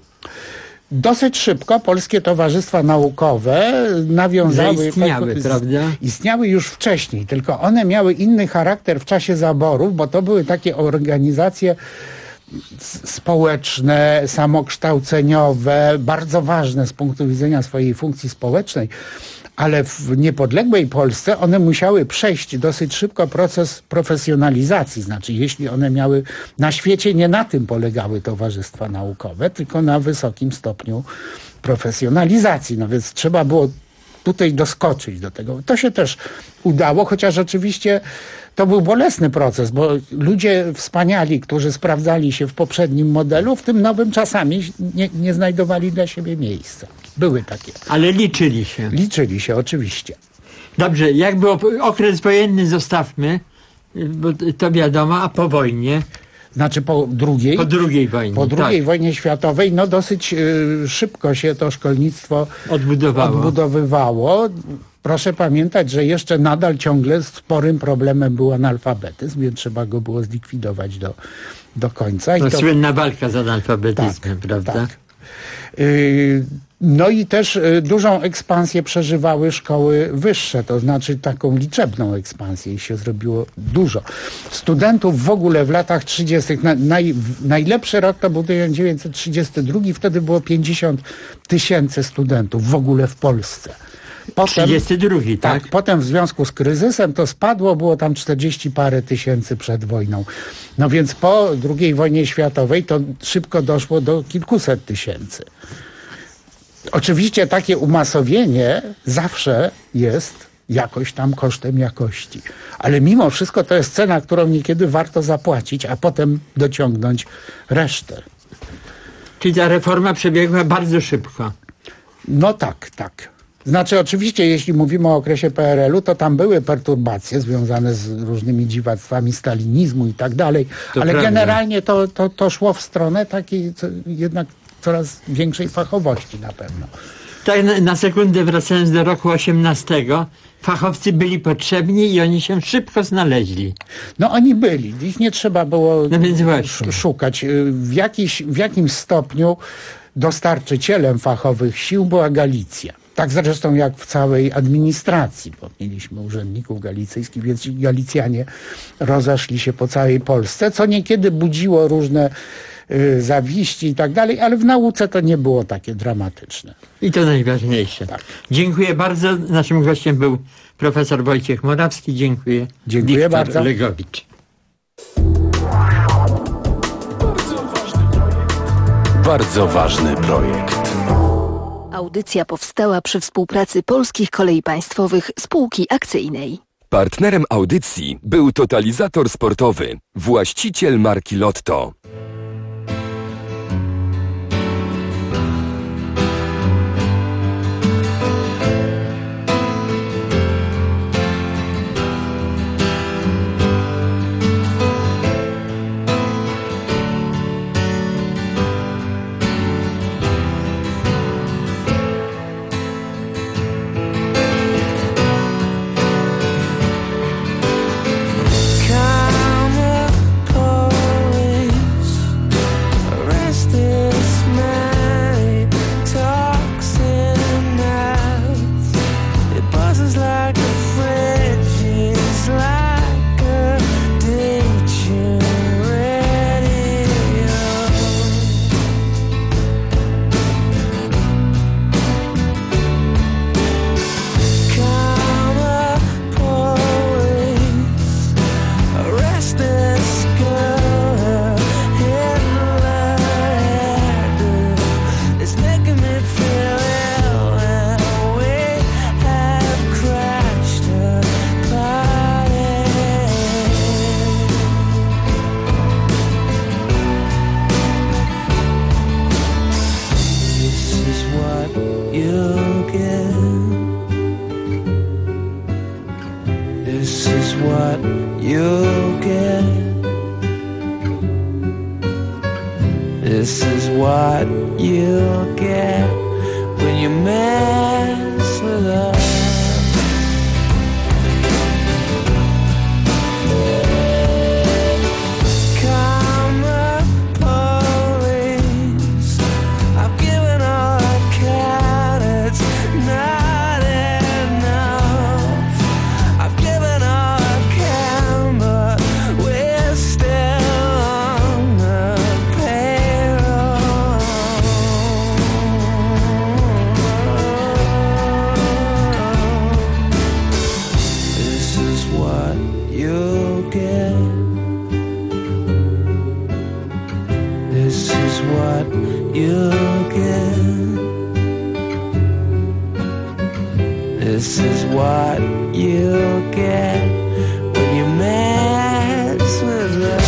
Dosyć szybko polskie towarzystwa naukowe nawiązały... Zaistniały, prawda? Istniały już wcześniej, tylko one miały inny charakter w czasie zaborów, bo to były takie organizacje społeczne, samokształceniowe, bardzo ważne z punktu widzenia swojej funkcji społecznej. Ale w niepodległej Polsce one musiały przejść dosyć szybko proces profesjonalizacji. Znaczy, jeśli one miały na świecie, nie na tym polegały towarzystwa naukowe, tylko na wysokim stopniu profesjonalizacji. No więc trzeba było tutaj doskoczyć do tego. To się też udało, chociaż oczywiście to był bolesny proces, bo ludzie wspaniali, którzy sprawdzali się w poprzednim modelu, w tym nowym czasami nie znajdowali dla siebie miejsca. Były takie. Ale liczyli się. Liczyli się, oczywiście. Dobrze, jak był okres wojenny, zostawmy, bo to wiadomo, a po wojnie? Znaczy po drugiej? Po drugiej wojnie, Po drugiej wojnie światowej, no dosyć szybko się to szkolnictwo odbudowywało. Proszę pamiętać, że jeszcze nadal ciągle sporym problemem był analfabetyzm, więc trzeba go było zlikwidować do końca. To słynna walka z analfabetyzmem, prawda? Tak. No i też dużą ekspansję przeżywały szkoły wyższe, to znaczy taką liczebną ekspansję i się zrobiło dużo. Studentów w ogóle w latach 30. Najlepszy rok to był 1932, wtedy było 50 000 studentów w ogóle w Polsce. Potem, 32, tak? Potem w związku z kryzysem to spadło, było tam 40 parę tysięcy przed wojną. No więc po II wojnie światowej to szybko doszło do kilkuset tysięcy. Oczywiście takie umasowienie zawsze jest jakoś tam kosztem jakości. Ale mimo wszystko to jest cena, którą niekiedy warto zapłacić, a potem dociągnąć resztę. Czyli ta reforma przebiegła bardzo szybko. No tak. Znaczy oczywiście, jeśli mówimy o okresie PRL-u, to tam były perturbacje związane z różnymi dziwactwami stalinizmu i tak dalej, ale prawda. Generalnie to szło w stronę takiej jednak coraz większej fachowości na pewno. Tak, na sekundę wracając do roku 18, fachowcy byli potrzebni i oni się szybko znaleźli. No oni byli, ich nie trzeba było więc szukać. W jakimś stopniu dostarczycielem fachowych sił była Galicja. Tak zresztą jak w całej administracji, bo mieliśmy urzędników galicyjskich, więc Galicjanie rozeszli się po całej Polsce, co niekiedy budziło różne zawiści i tak dalej, ale w nauce to nie było takie dramatyczne. I to najważniejsze. Tak. Dziękuję bardzo. Naszym gościem był profesor Wojciech Morawski. Dziękuję. Dziękuję bardzo. Legowicz. Bardzo ważny projekt. Audycja powstała przy współpracy Polskich Kolei Państwowych Spółki Akcyjnej. Partnerem audycji był Totalizator Sportowy, właściciel marki Lotto. This is what you'll get. This is what you'll get when you mess with us. This is what you'll get when you mess with us.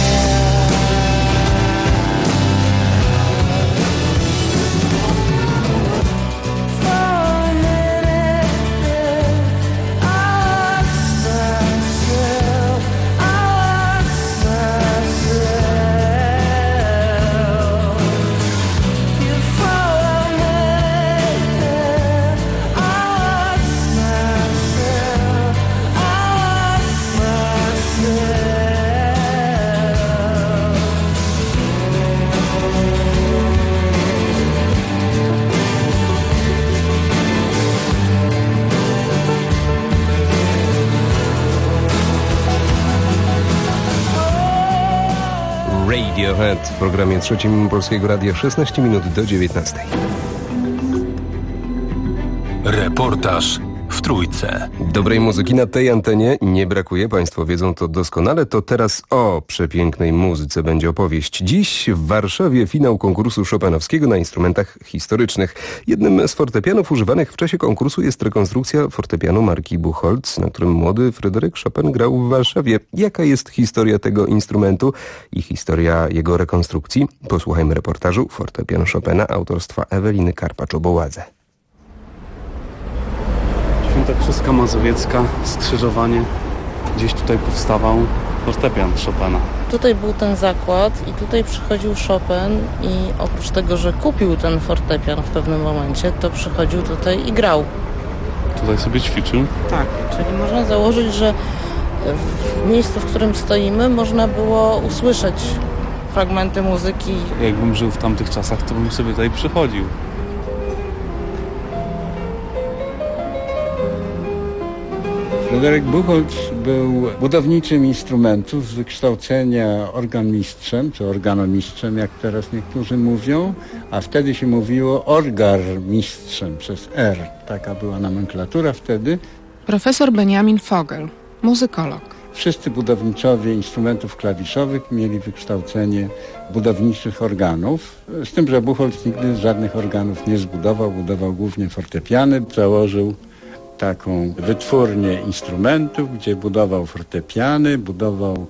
Radiohead w programie trzecim Polskiego Radia 16 minut do 19. Reportaż w Trójce. Dobrej muzyki na tej antenie nie brakuje, Państwo wiedzą to doskonale. To teraz o przepięknej muzyce będzie opowieść. Dziś w Warszawie finał konkursu chopinowskiego na instrumentach historycznych. Jednym z fortepianów używanych w czasie konkursu jest rekonstrukcja fortepianu marki Buchholz, na którym młody Fryderyk Chopin grał w Warszawie. Jaka jest historia tego instrumentu i historia jego rekonstrukcji? Posłuchajmy reportażu Fortepian Chopina autorstwa Eweliny Karpacz-Oboładze. Świętokrzyska Mazowiecka, skrzyżowanie. Gdzieś tutaj powstawał fortepian Chopina. Tutaj był ten zakład i tutaj przychodził Chopin i oprócz tego, że kupił ten fortepian w pewnym momencie, to przychodził tutaj i grał. Tutaj sobie ćwiczył? Tak, czyli można założyć, że w miejscu, w którym stoimy, można było usłyszeć fragmenty muzyki. Jakbym żył w tamtych czasach, to bym sobie tutaj przychodził. Fryderyk Buchholz był budowniczym instrumentów z wykształcenia organmistrzem, czy organomistrzem, jak teraz niektórzy mówią, a wtedy się mówiło orgarmistrzem przez R. Taka była nomenklatura wtedy. Profesor Benjamin Vogel, muzykolog. Wszyscy budowniczowie instrumentów klawiszowych mieli wykształcenie budowniczych organów, z tym, że Buchholz nigdy żadnych organów nie zbudował, budował głównie fortepiany, założył taką wytwórnię instrumentów, gdzie budował fortepiany, budował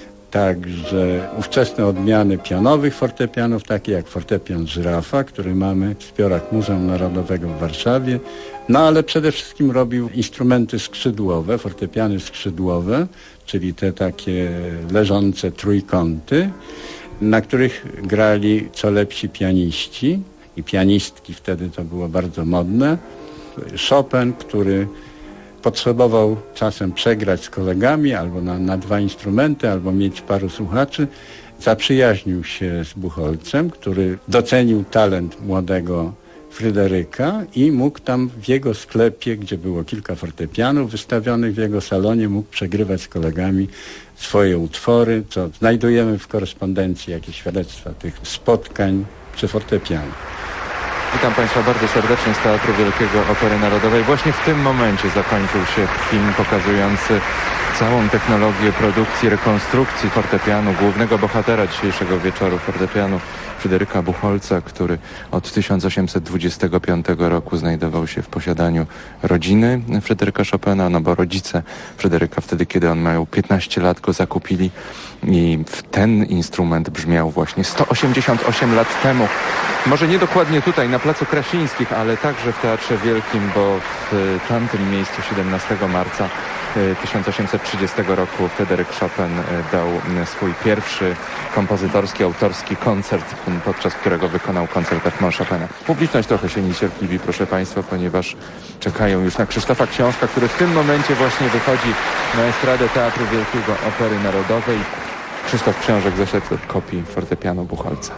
także ówczesne odmiany pianowych fortepianów, takie jak fortepian Żyrafa, który mamy w zbiorach Muzeum Narodowego w Warszawie. No ale przede wszystkim robił instrumenty skrzydłowe, fortepiany skrzydłowe, czyli te takie leżące trójkąty, na których grali co lepsi pianiści i pianistki, wtedy to było bardzo modne. Chopin, który potrzebował czasem przegrać z kolegami albo na dwa instrumenty, albo mieć paru słuchaczy, zaprzyjaźnił się z Buchholzem, który docenił talent młodego Fryderyka i mógł tam w jego sklepie, gdzie było kilka fortepianów wystawionych w jego salonie, mógł przegrywać z kolegami swoje utwory, co znajdujemy w korespondencji jakieś świadectwa tych spotkań przy fortepianie. Witam Państwa bardzo serdecznie z Teatru Wielkiego Opery Narodowej. Właśnie w tym momencie zakończył się film pokazujący całą technologię produkcji, rekonstrukcji fortepianu, głównego bohatera dzisiejszego wieczoru, fortepianu Fryderyka Buchholza, który od 1825 roku znajdował się w posiadaniu rodziny Fryderyka Chopina, no bo rodzice Fryderyka wtedy, kiedy on miał 15 lat, go zakupili i ten instrument brzmiał właśnie 188 lat temu. Może nie dokładnie tutaj, na Placu Krasińskich, ale także w Teatrze Wielkim, bo w tamtym miejscu 17 marca 1830 roku Fryderyk Chopin dał swój pierwszy kompozytorski, autorski koncert, podczas którego wykonał koncert F. Moll Chopina. Publiczność trochę się niecierpliwi, proszę Państwa, ponieważ czekają już na Krzysztofa Książka, który w tym momencie właśnie wychodzi na estradę Teatru Wielkiego Opery Narodowej. Krzysztof Książek ze Szeklet kopii fortepianu Buchholza.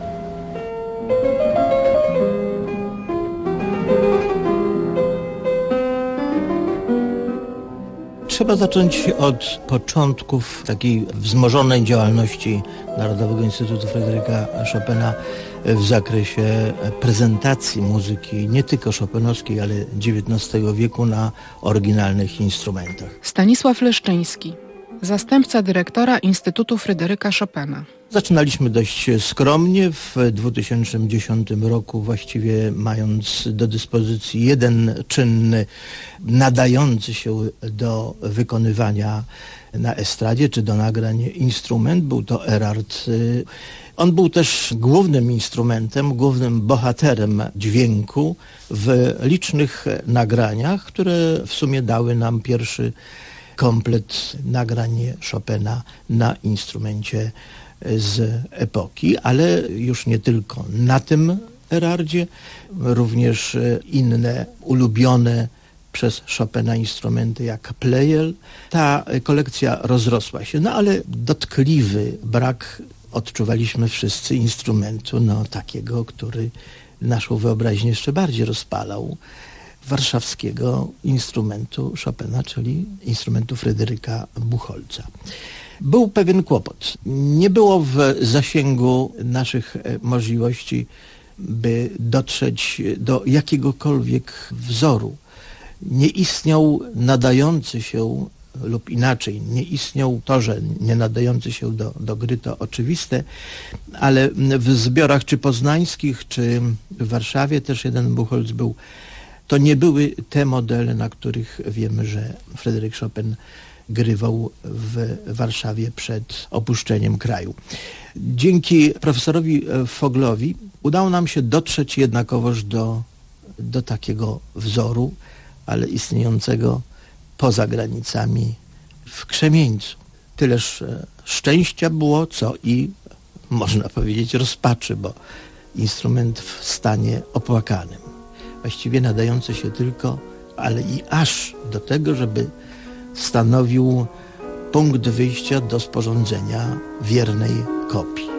Trzeba zacząć od początków takiej wzmożonej działalności Narodowego Instytutu Fryderyka Chopina w zakresie prezentacji muzyki, nie tylko chopinowskiej, ale XIX wieku na oryginalnych instrumentach. Stanisław Leszczyński, zastępca dyrektora Instytutu Fryderyka Chopina. Zaczynaliśmy dość skromnie. W 2010 roku, właściwie mając do dyspozycji jeden czynny, nadający się do wykonywania na estradzie czy do nagrań instrument, był to Erard. On był też głównym instrumentem, głównym bohaterem dźwięku w licznych nagraniach, które w sumie dały nam pierwszy komplet nagrań Chopina na instrumencie z epoki, ale już nie tylko na tym Erardzie, również inne ulubione przez Chopina instrumenty jak Pleyel. Ta kolekcja rozrosła się, no ale dotkliwy brak odczuwaliśmy wszyscy instrumentu, takiego, który naszą wyobraźnię jeszcze bardziej rozpalał, warszawskiego instrumentu Chopina, czyli instrumentu Fryderyka Buchholza. Był pewien kłopot. Nie było w zasięgu naszych możliwości, by dotrzeć do jakiegokolwiek wzoru. Nie istniał nadający się, lub inaczej, nie istniał torze nie nadający się do gry, to oczywiste, ale w zbiorach czy poznańskich, czy w Warszawie też jeden Buchholz był. To nie były te modele, na których wiemy, że Fryderyk Chopin grywał w Warszawie przed opuszczeniem kraju. Dzięki profesorowi Foglowi udało nam się dotrzeć jednakowoż do takiego wzoru, ale istniejącego poza granicami w Krzemieńcu. Tyleż szczęścia było, co i można powiedzieć rozpaczy, bo instrument w stanie opłakanym. Właściwie nadający się tylko, ale i aż do tego, żeby stanowił punkt wyjścia do sporządzenia wiernej kopii.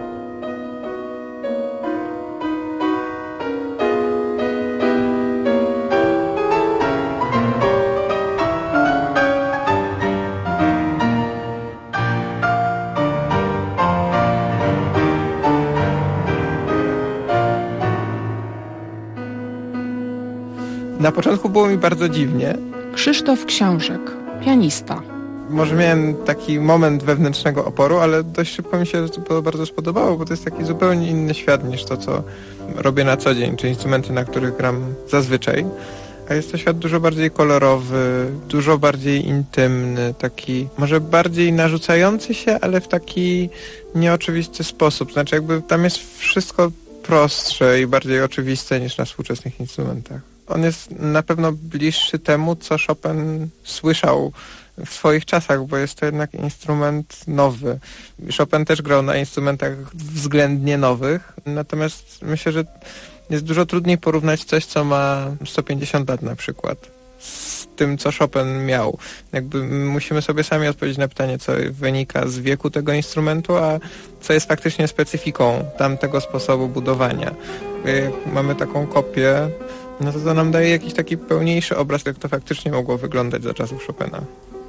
Na początku było mi bardzo dziwnie. Krzysztof Książek, pianista. Może miałem taki moment wewnętrznego oporu, ale dość szybko mi się to bardzo spodobało, bo to jest taki zupełnie inny świat niż to, co robię na co dzień, czy instrumenty, na których gram zazwyczaj. A jest to świat dużo bardziej kolorowy, dużo bardziej intymny, taki może bardziej narzucający się, ale w taki nieoczywisty sposób. Znaczy jakby tam jest wszystko prostsze i bardziej oczywiste niż na współczesnych instrumentach. On jest na pewno bliższy temu, co Chopin słyszał w swoich czasach, bo jest to jednak instrument nowy. Chopin też grał na instrumentach względnie nowych, natomiast myślę, że jest dużo trudniej porównać coś, co ma 150 lat na przykład, z tym, co Chopin miał. Jakby musimy sobie sami odpowiedzieć na pytanie, co wynika z wieku tego instrumentu, a co jest faktycznie specyfiką tamtego sposobu budowania. Jak mamy taką kopię, no to nam daje jakiś taki pełniejszy obraz, jak to faktycznie mogło wyglądać za czasów Chopina.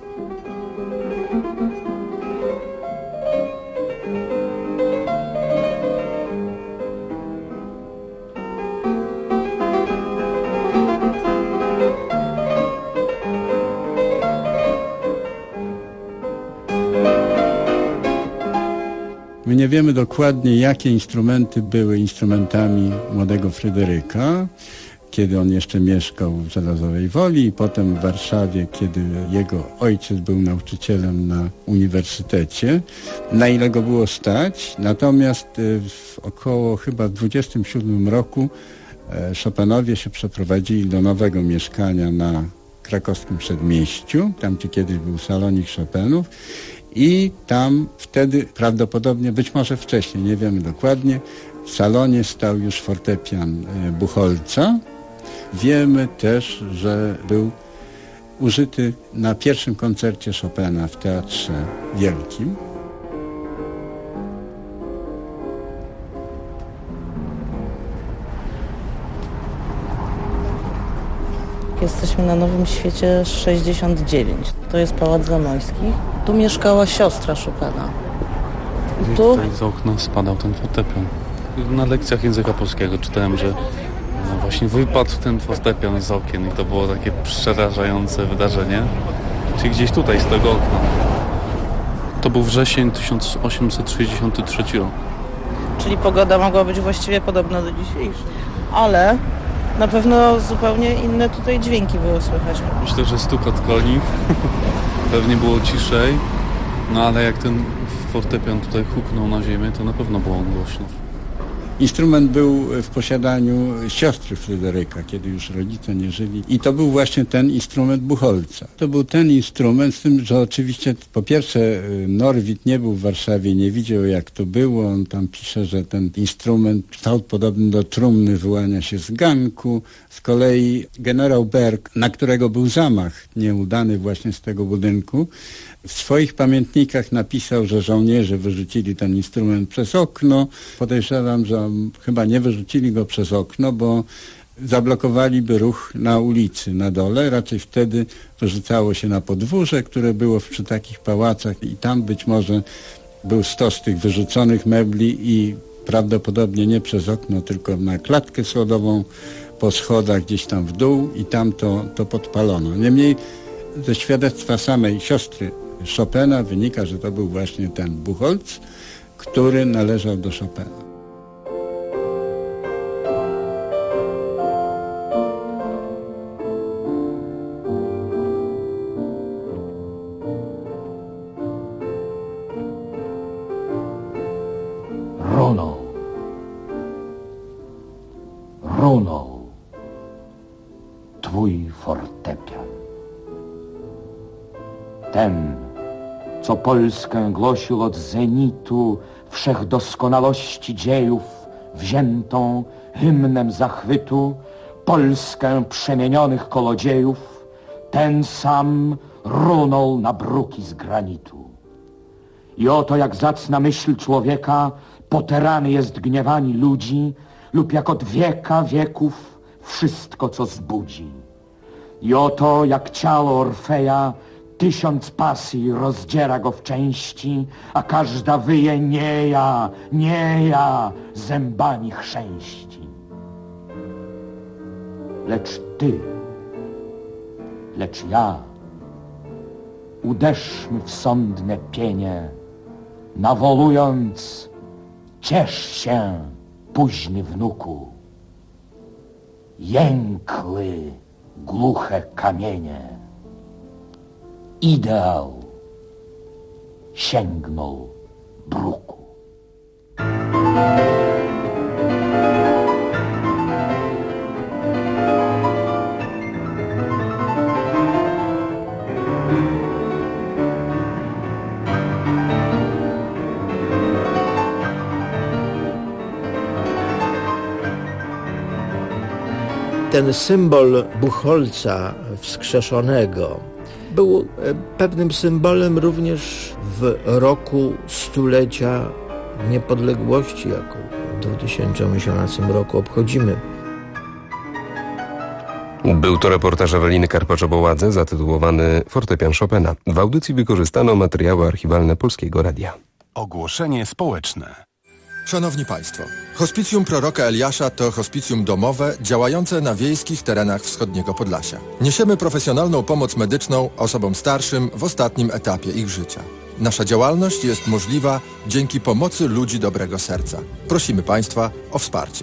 My nie wiemy dokładnie, jakie instrumenty były instrumentami młodego Fryderyka, kiedy on jeszcze mieszkał w Żelazowej Woli i potem w Warszawie, kiedy jego ojciec był nauczycielem na uniwersytecie, na ile go było stać. Natomiast w około chyba 27 roku Chopinowie się przeprowadzili do nowego mieszkania na Krakowskim Przedmieściu, tam gdzie kiedyś był salonik Chopinów, i tam wtedy prawdopodobnie, być może wcześniej, nie wiemy dokładnie, w salonie stał już fortepian Buchholza. Wiemy też, że był użyty na pierwszym koncercie Chopina w Teatrze Wielkim. Jesteśmy na Nowym Świecie 69. To jest Pałac Zamojskich. Tu mieszkała siostra Chopina. I tu z okna spadał ten fortepian. Na lekcjach języka polskiego czytałem, że właśnie wypadł ten fortepian z okien i to było takie przerażające wydarzenie. Czyli gdzieś tutaj z tego okna. To był wrzesień 1863 rok. Czyli pogoda mogła być właściwie podobna do dzisiejszej. Ale na pewno zupełnie inne tutaj dźwięki było słychać. Myślę, że stukot koni. Pewnie było ciszej. No ale jak ten fortepian tutaj huknął na ziemię, to na pewno było głośno. Instrument był w posiadaniu siostry Fryderyka, kiedy już rodzice nie żyli. I to był właśnie ten instrument Buchholza. To był ten instrument, z tym, że oczywiście po pierwsze Norwid nie był w Warszawie, nie widział jak to było. On tam pisze, że ten instrument, kształt podobny do trumny, wyłania się z ganku. Z kolei generał Berg, na którego był zamach nieudany właśnie z tego budynku, w swoich pamiętnikach napisał, że żołnierze wyrzucili ten instrument przez okno. Podejrzewam, że chyba nie wyrzucili go przez okno, bo zablokowaliby ruch na ulicy na dole. Raczej wtedy wyrzucało się na podwórze, które było przy takich pałacach i tam być może był stos tych wyrzuconych mebli i prawdopodobnie nie przez okno, tylko na klatkę schodową po schodach gdzieś tam w dół i tam to podpalono. Niemniej ze świadectwa samej siostry Chopina wynika, że to był właśnie ten Buchholz, który należał do Chopina. Runął twój fortepian. Ten, co Polskę głosił od zenitu wszechdoskonałości dziejów, wziętą hymnem zachwytu, Polskę przemienionych kolodziejów, ten sam runął na bruki z granitu. I oto jak zacna myśl człowieka poterany jest gniewani ludzi lub jak od wieka wieków wszystko, co zbudzi. I oto jak ciało Orfeja 1000 pasji rozdziera go w części, a każda wyje nie ja, zębami chrzęści. Lecz ty, lecz ja, uderzmy w sądne pienie, nawolując, ciesz się, późny wnuku. Jękły głuche kamienie. Ideał sięgnął bruku. Ten symbol Buchholza wskrzeszonego był pewnym symbolem również w roku stulecia niepodległości, jaką w 2018 roku obchodzimy. Był to reportaż Eweliny Karpacz-Boładze zatytułowany Fortepian Chopina. W audycji wykorzystano materiały archiwalne Polskiego Radia. Ogłoszenie społeczne. Szanowni Państwo, Hospicjum Proroka Eliasza to hospicjum domowe działające na wiejskich terenach wschodniego Podlasia. Niesiemy profesjonalną pomoc medyczną osobom starszym w ostatnim etapie ich życia. Nasza działalność jest możliwa dzięki pomocy ludzi dobrego serca. Prosimy Państwa o wsparcie.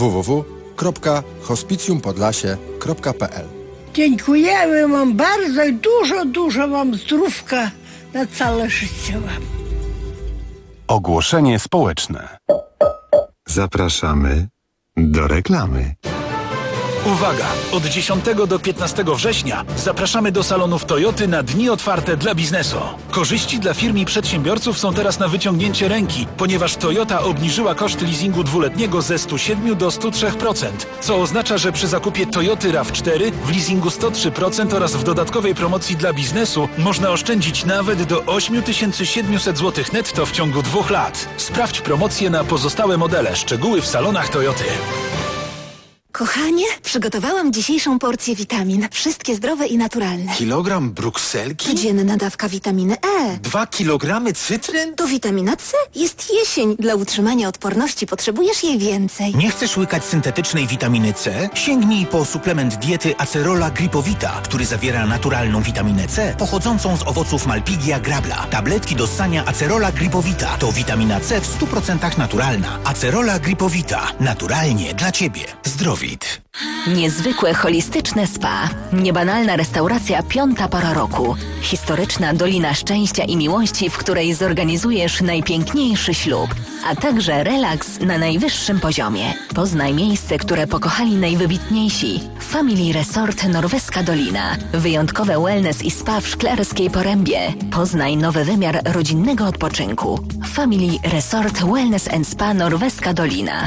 www.hospicjumpodlasie.pl. Dziękujemy Wam bardzo i dużo Wam zdrówka na całe życie Wam. Ogłoszenie społeczne. Zapraszamy do reklamy. Uwaga! Od 10 do 15 września zapraszamy do salonów Toyoty na dni otwarte dla biznesu. Korzyści dla firm i przedsiębiorców są teraz na wyciągnięcie ręki, ponieważ Toyota obniżyła koszt leasingu dwuletniego ze 107 do 103%, co oznacza, że przy zakupie Toyoty RAV4 w leasingu 103% oraz w dodatkowej promocji dla biznesu można oszczędzić nawet do 8700 zł netto w ciągu 2 lat. Sprawdź promocję na pozostałe modele. Szczegóły w salonach Toyoty. Kochanie, przygotowałam dzisiejszą porcję witamin. Wszystkie zdrowe i naturalne. Kilogram brukselki? Codzienna dawka witaminy E. 2 kilogramy cytryn? To witamina C. Jest jesień. Dla utrzymania odporności potrzebujesz jej więcej. Nie chcesz łykać syntetycznej witaminy C? Sięgnij po suplement diety Acerola Gripowita, który zawiera naturalną witaminę C pochodzącą z owoców Malpighia grabla. Tabletki do ssania Acerola Gripowita to witamina C w 100% naturalna. Acerola Gripowita. Naturalnie dla Ciebie. Zdrowit. Niezwykłe holistyczne spa. Niebanalna restauracja Piąta Pora Roku. Historyczna Dolina Szczęścia i Miłości, w której zorganizujesz najpiękniejszy ślub, a także relaks na najwyższym poziomie. Poznaj miejsce, które pokochali najwybitniejsi. Family Resort Norweska Dolina. Wyjątkowe wellness i spa w Szklarskiej Porębie. Poznaj nowy wymiar rodzinnego odpoczynku. Family Resort Wellness & Spa Norweska Dolina.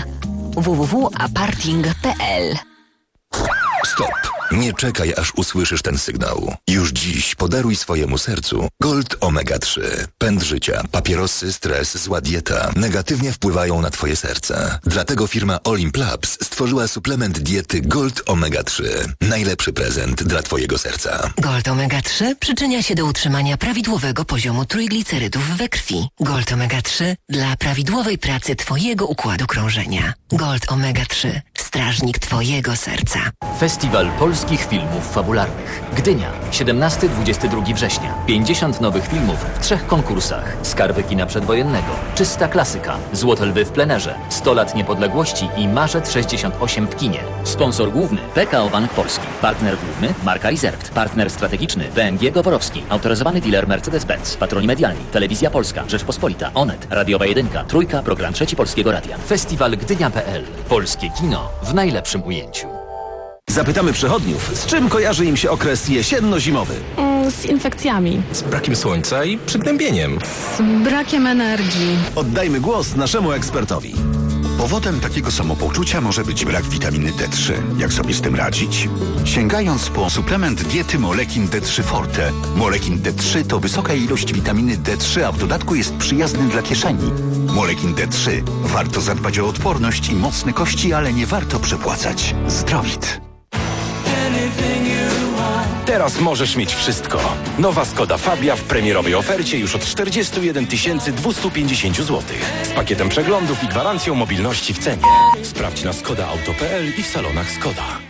www.aparting.pl. Stop! Nie czekaj, aż usłyszysz ten sygnał. Już dziś podaruj swojemu sercu Gold Omega 3. Pęd życia, papierosy, stres, zła dieta negatywnie wpływają na twoje serce. Dlatego firma Olymp Labs stworzyła suplement diety Gold Omega 3. Najlepszy prezent dla twojego serca. Gold Omega 3 przyczynia się do utrzymania prawidłowego poziomu trójglicerydów we krwi. Gold Omega 3 dla prawidłowej pracy twojego układu krążenia. Gold Omega 3. Strażnik twojego serca. Festiwal Polskich Filmów Fabularnych. Gdynia, 17-22 września. 50 nowych filmów w 3 konkursach. Skarby kina przedwojennego, Czysta klasyka, Złote lwy w plenerze, 100 lat niepodległości i Marzec 68 w kinie. Sponsor główny PKO Bank Polski. Partner główny Marka Reserved. Partner strategiczny BMG Goworowski. Autoryzowany dealer Mercedes-Benz. Patroni medialni Telewizja Polska, Rzeczpospolita, Onet, Radiowa 1, Trójka, Program 3 Polskiego Radia. Festiwal Gdynia.pl. Polskie kino w najlepszym ujęciu. Zapytamy przechodniów, z czym kojarzy im się okres jesienno-zimowy? Z infekcjami. Z brakiem słońca i przygnębieniem. Z brakiem energii. Oddajmy głos naszemu ekspertowi. Powodem takiego samopoczucia może być brak witaminy D3. Jak sobie z tym radzić? Sięgając po suplement diety Molekin D3 Forte. Molekin D3 to wysoka ilość witaminy D3, a w dodatku jest przyjazny dla kieszeni. Molekin D3. Warto zadbać o odporność i mocne kości, ale nie warto przepłacać. Zdrowit. Teraz możesz mieć wszystko. Nowa Skoda Fabia w premierowej ofercie już od 41 250 zł. Z pakietem przeglądów i gwarancją mobilności w cenie. Sprawdź na skodaauto.pl i w salonach Skoda.